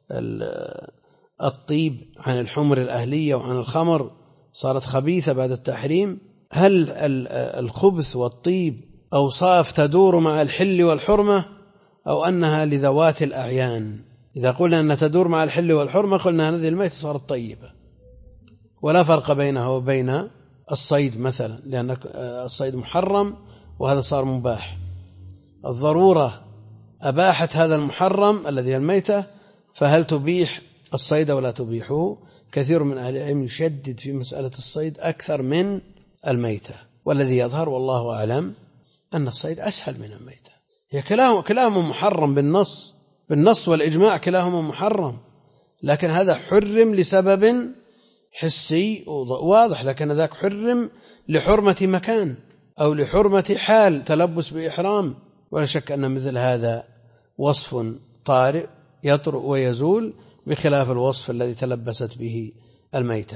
الطيب عن الحمر الأهلية وعن الخمر، صارت خبيثة بعد التحريم؟ هل الخبث والطيب أوصاف تدور مع الحل والحرمة أو أنها لذوات الأعيان؟ إذا قلنا أنها تدور مع الحل والحرمة قلنا هذه الميتة صارت طيبة، ولا فرق بينها وبين الصيد مثلا، لأن الصيد محرم وهذا صار مباح. الضرورة أباحت هذا المحرم الذي هي الميتة، فهل تبيح الصيد ولا تبيحه؟ كثير من أهل العلم يشدد في مسألة الصيد أكثر من الميتة، والذي يظهر والله أعلم أن الصيد أسهل من الميتة. هي كلاهما محرم بالنص والإجماع، كلاهما محرم، لكن هذا حرم لسبب حسي واضح، لكن ذاك حرم لحرمة مكان أو لحرمة حال تلبس بإحرام. ولا شك أن مثل هذا وصف طارئ يطرأ ويزول بخلاف الوصف الذي تلبست به الميتة.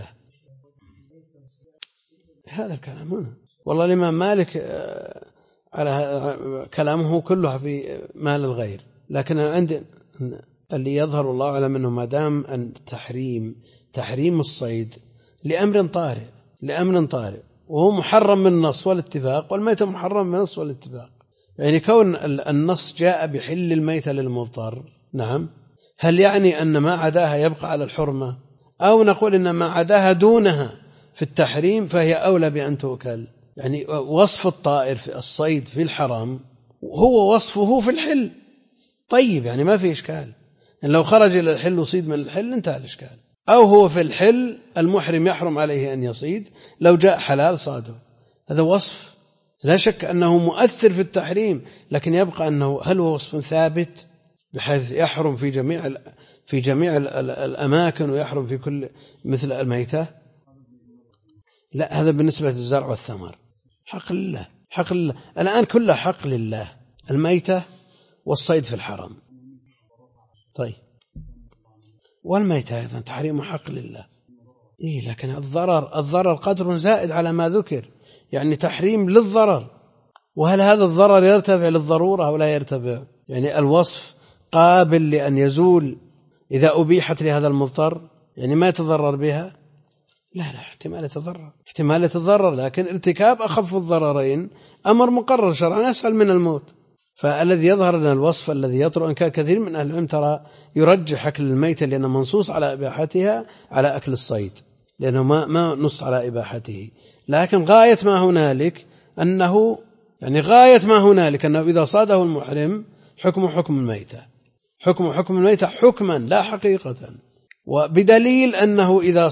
هذا الكلام هنا والله الإمام مالك على كلامه كله في مال الغير، لكن عندي اللي يظهر الله أعلم أنه ما دام أن تحريم الصيد لأمر طارئ وهو محرم بالنص والاتفاق، والميتة محرم بالنص والاتفاق، يعني كون النص جاء بحل الميتة للمضطر نعم، هل يعني أن ما عداها يبقى على الحرمة، أو نقول إن ما عداها دونها في التحريم فهي أولى بأن تؤكل؟ يعني وصف الطائر في الصيد في الحرام هو وصفه في الحل طيب، يعني ما في إشكال. يعني لو خرج إلى الحل وصيد من الحل انتهى الإشكال. أو هو في الحل المحرم يحرم عليه أن يصيد، لو جاء حلال صاده. هذا وصف لا شك أنه مؤثر في التحريم، لكن يبقى أنه هل هو وصف ثابت بحيث يحرم في جميع الأماكن ويحرم في كل مثل الميتة؟ لا، هذا بالنسبة للزرع والثمر حق لله الآن كله حق لله، الميتة والصيد في الحرم. طيب والميتة أيضا تحريم حق لله، لكن الضرر قدر زائد على ما ذكر، يعني تحريم للضرر. وهل هذا الضرر يرتفع للضرورة أو لا يرتفع؟ يعني الوصف قابل لأن يزول إذا أبيحت لهذا المضطر، يعني ما يتضرر بها؟ لا احتمال يتضرر، لكن ارتكاب أخف الضررين أمر مقرر شرعا أسهل من الموت. فالذي يظهر لنا الوصف الذي يطرأ، أن كان كثير من أهل العلم ترى يرجح أكل الميتة لأنه منصوص على إباحتها على أكل الصيد، لأنه ما نص على إباحته. لكن غاية ما هنالك أنه إذا صاده المحرم حكم الميتة، حكم الميتة حكما لا حقيقة، وبدليل أنه إذا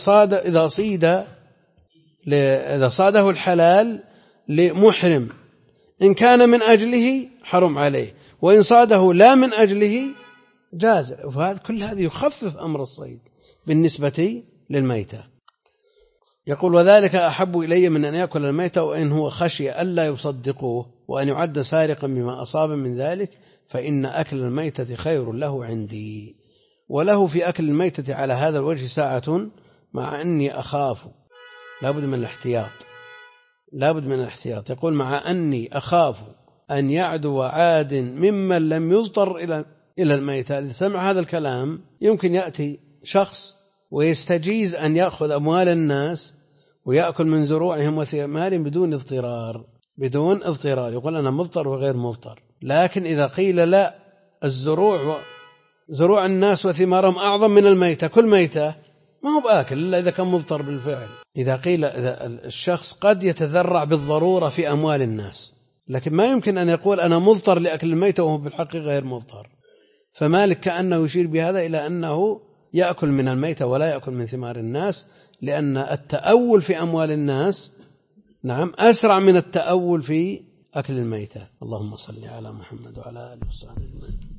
صاده الحلال لمحرم إن كان من أجله حرم عليه، وإن صاده لا من أجله جاز. كل هذه يخفف أمر الصيد بالنسبة للميتة. يقول وذلك أحب إلي من أن يأكل الميتة وإن هو خشي ألا يصدقوه وأن يعد سارقا بما أصاب من ذلك، فإن أكل الميتة خير له عندي. وله في أكل الميتة على هذا الوجه ساعة، مع أني أخاف، لابد من الاحتياط. يقول مع أني أخاف أن يعدو عاد ممن لم يضطر إلى الميتة. إذا سمع هذا الكلام يمكن يأتي شخص ويستجيز أن يأخذ أموال الناس ويأكل من زروعهم وثمارهم بدون اضطرار، بدون اضطرار، يقول أنا مضطر وغير مضطر. لكن إذا قيل لا، زروع الناس وثمارهم أعظم من الميتة، كل ميتة ما هو بآكل إلا إذا كان مضطر بالفعل. إذا قيل إذا الشخص قد يتذرع بالضرورة في أموال الناس، لكن ما يمكن أن يقول أنا مضطر لأكل الميتة وهو بالحق غير مضطر. فمالك كأنه يشير بهذا إلى أنه يأكل من الميتة ولا يأكل من ثمار الناس، لأن التأول في أموال الناس نعم أسرع من التأول في أكل الميتة. اللهم صل على محمد وعلى آله وصحبه.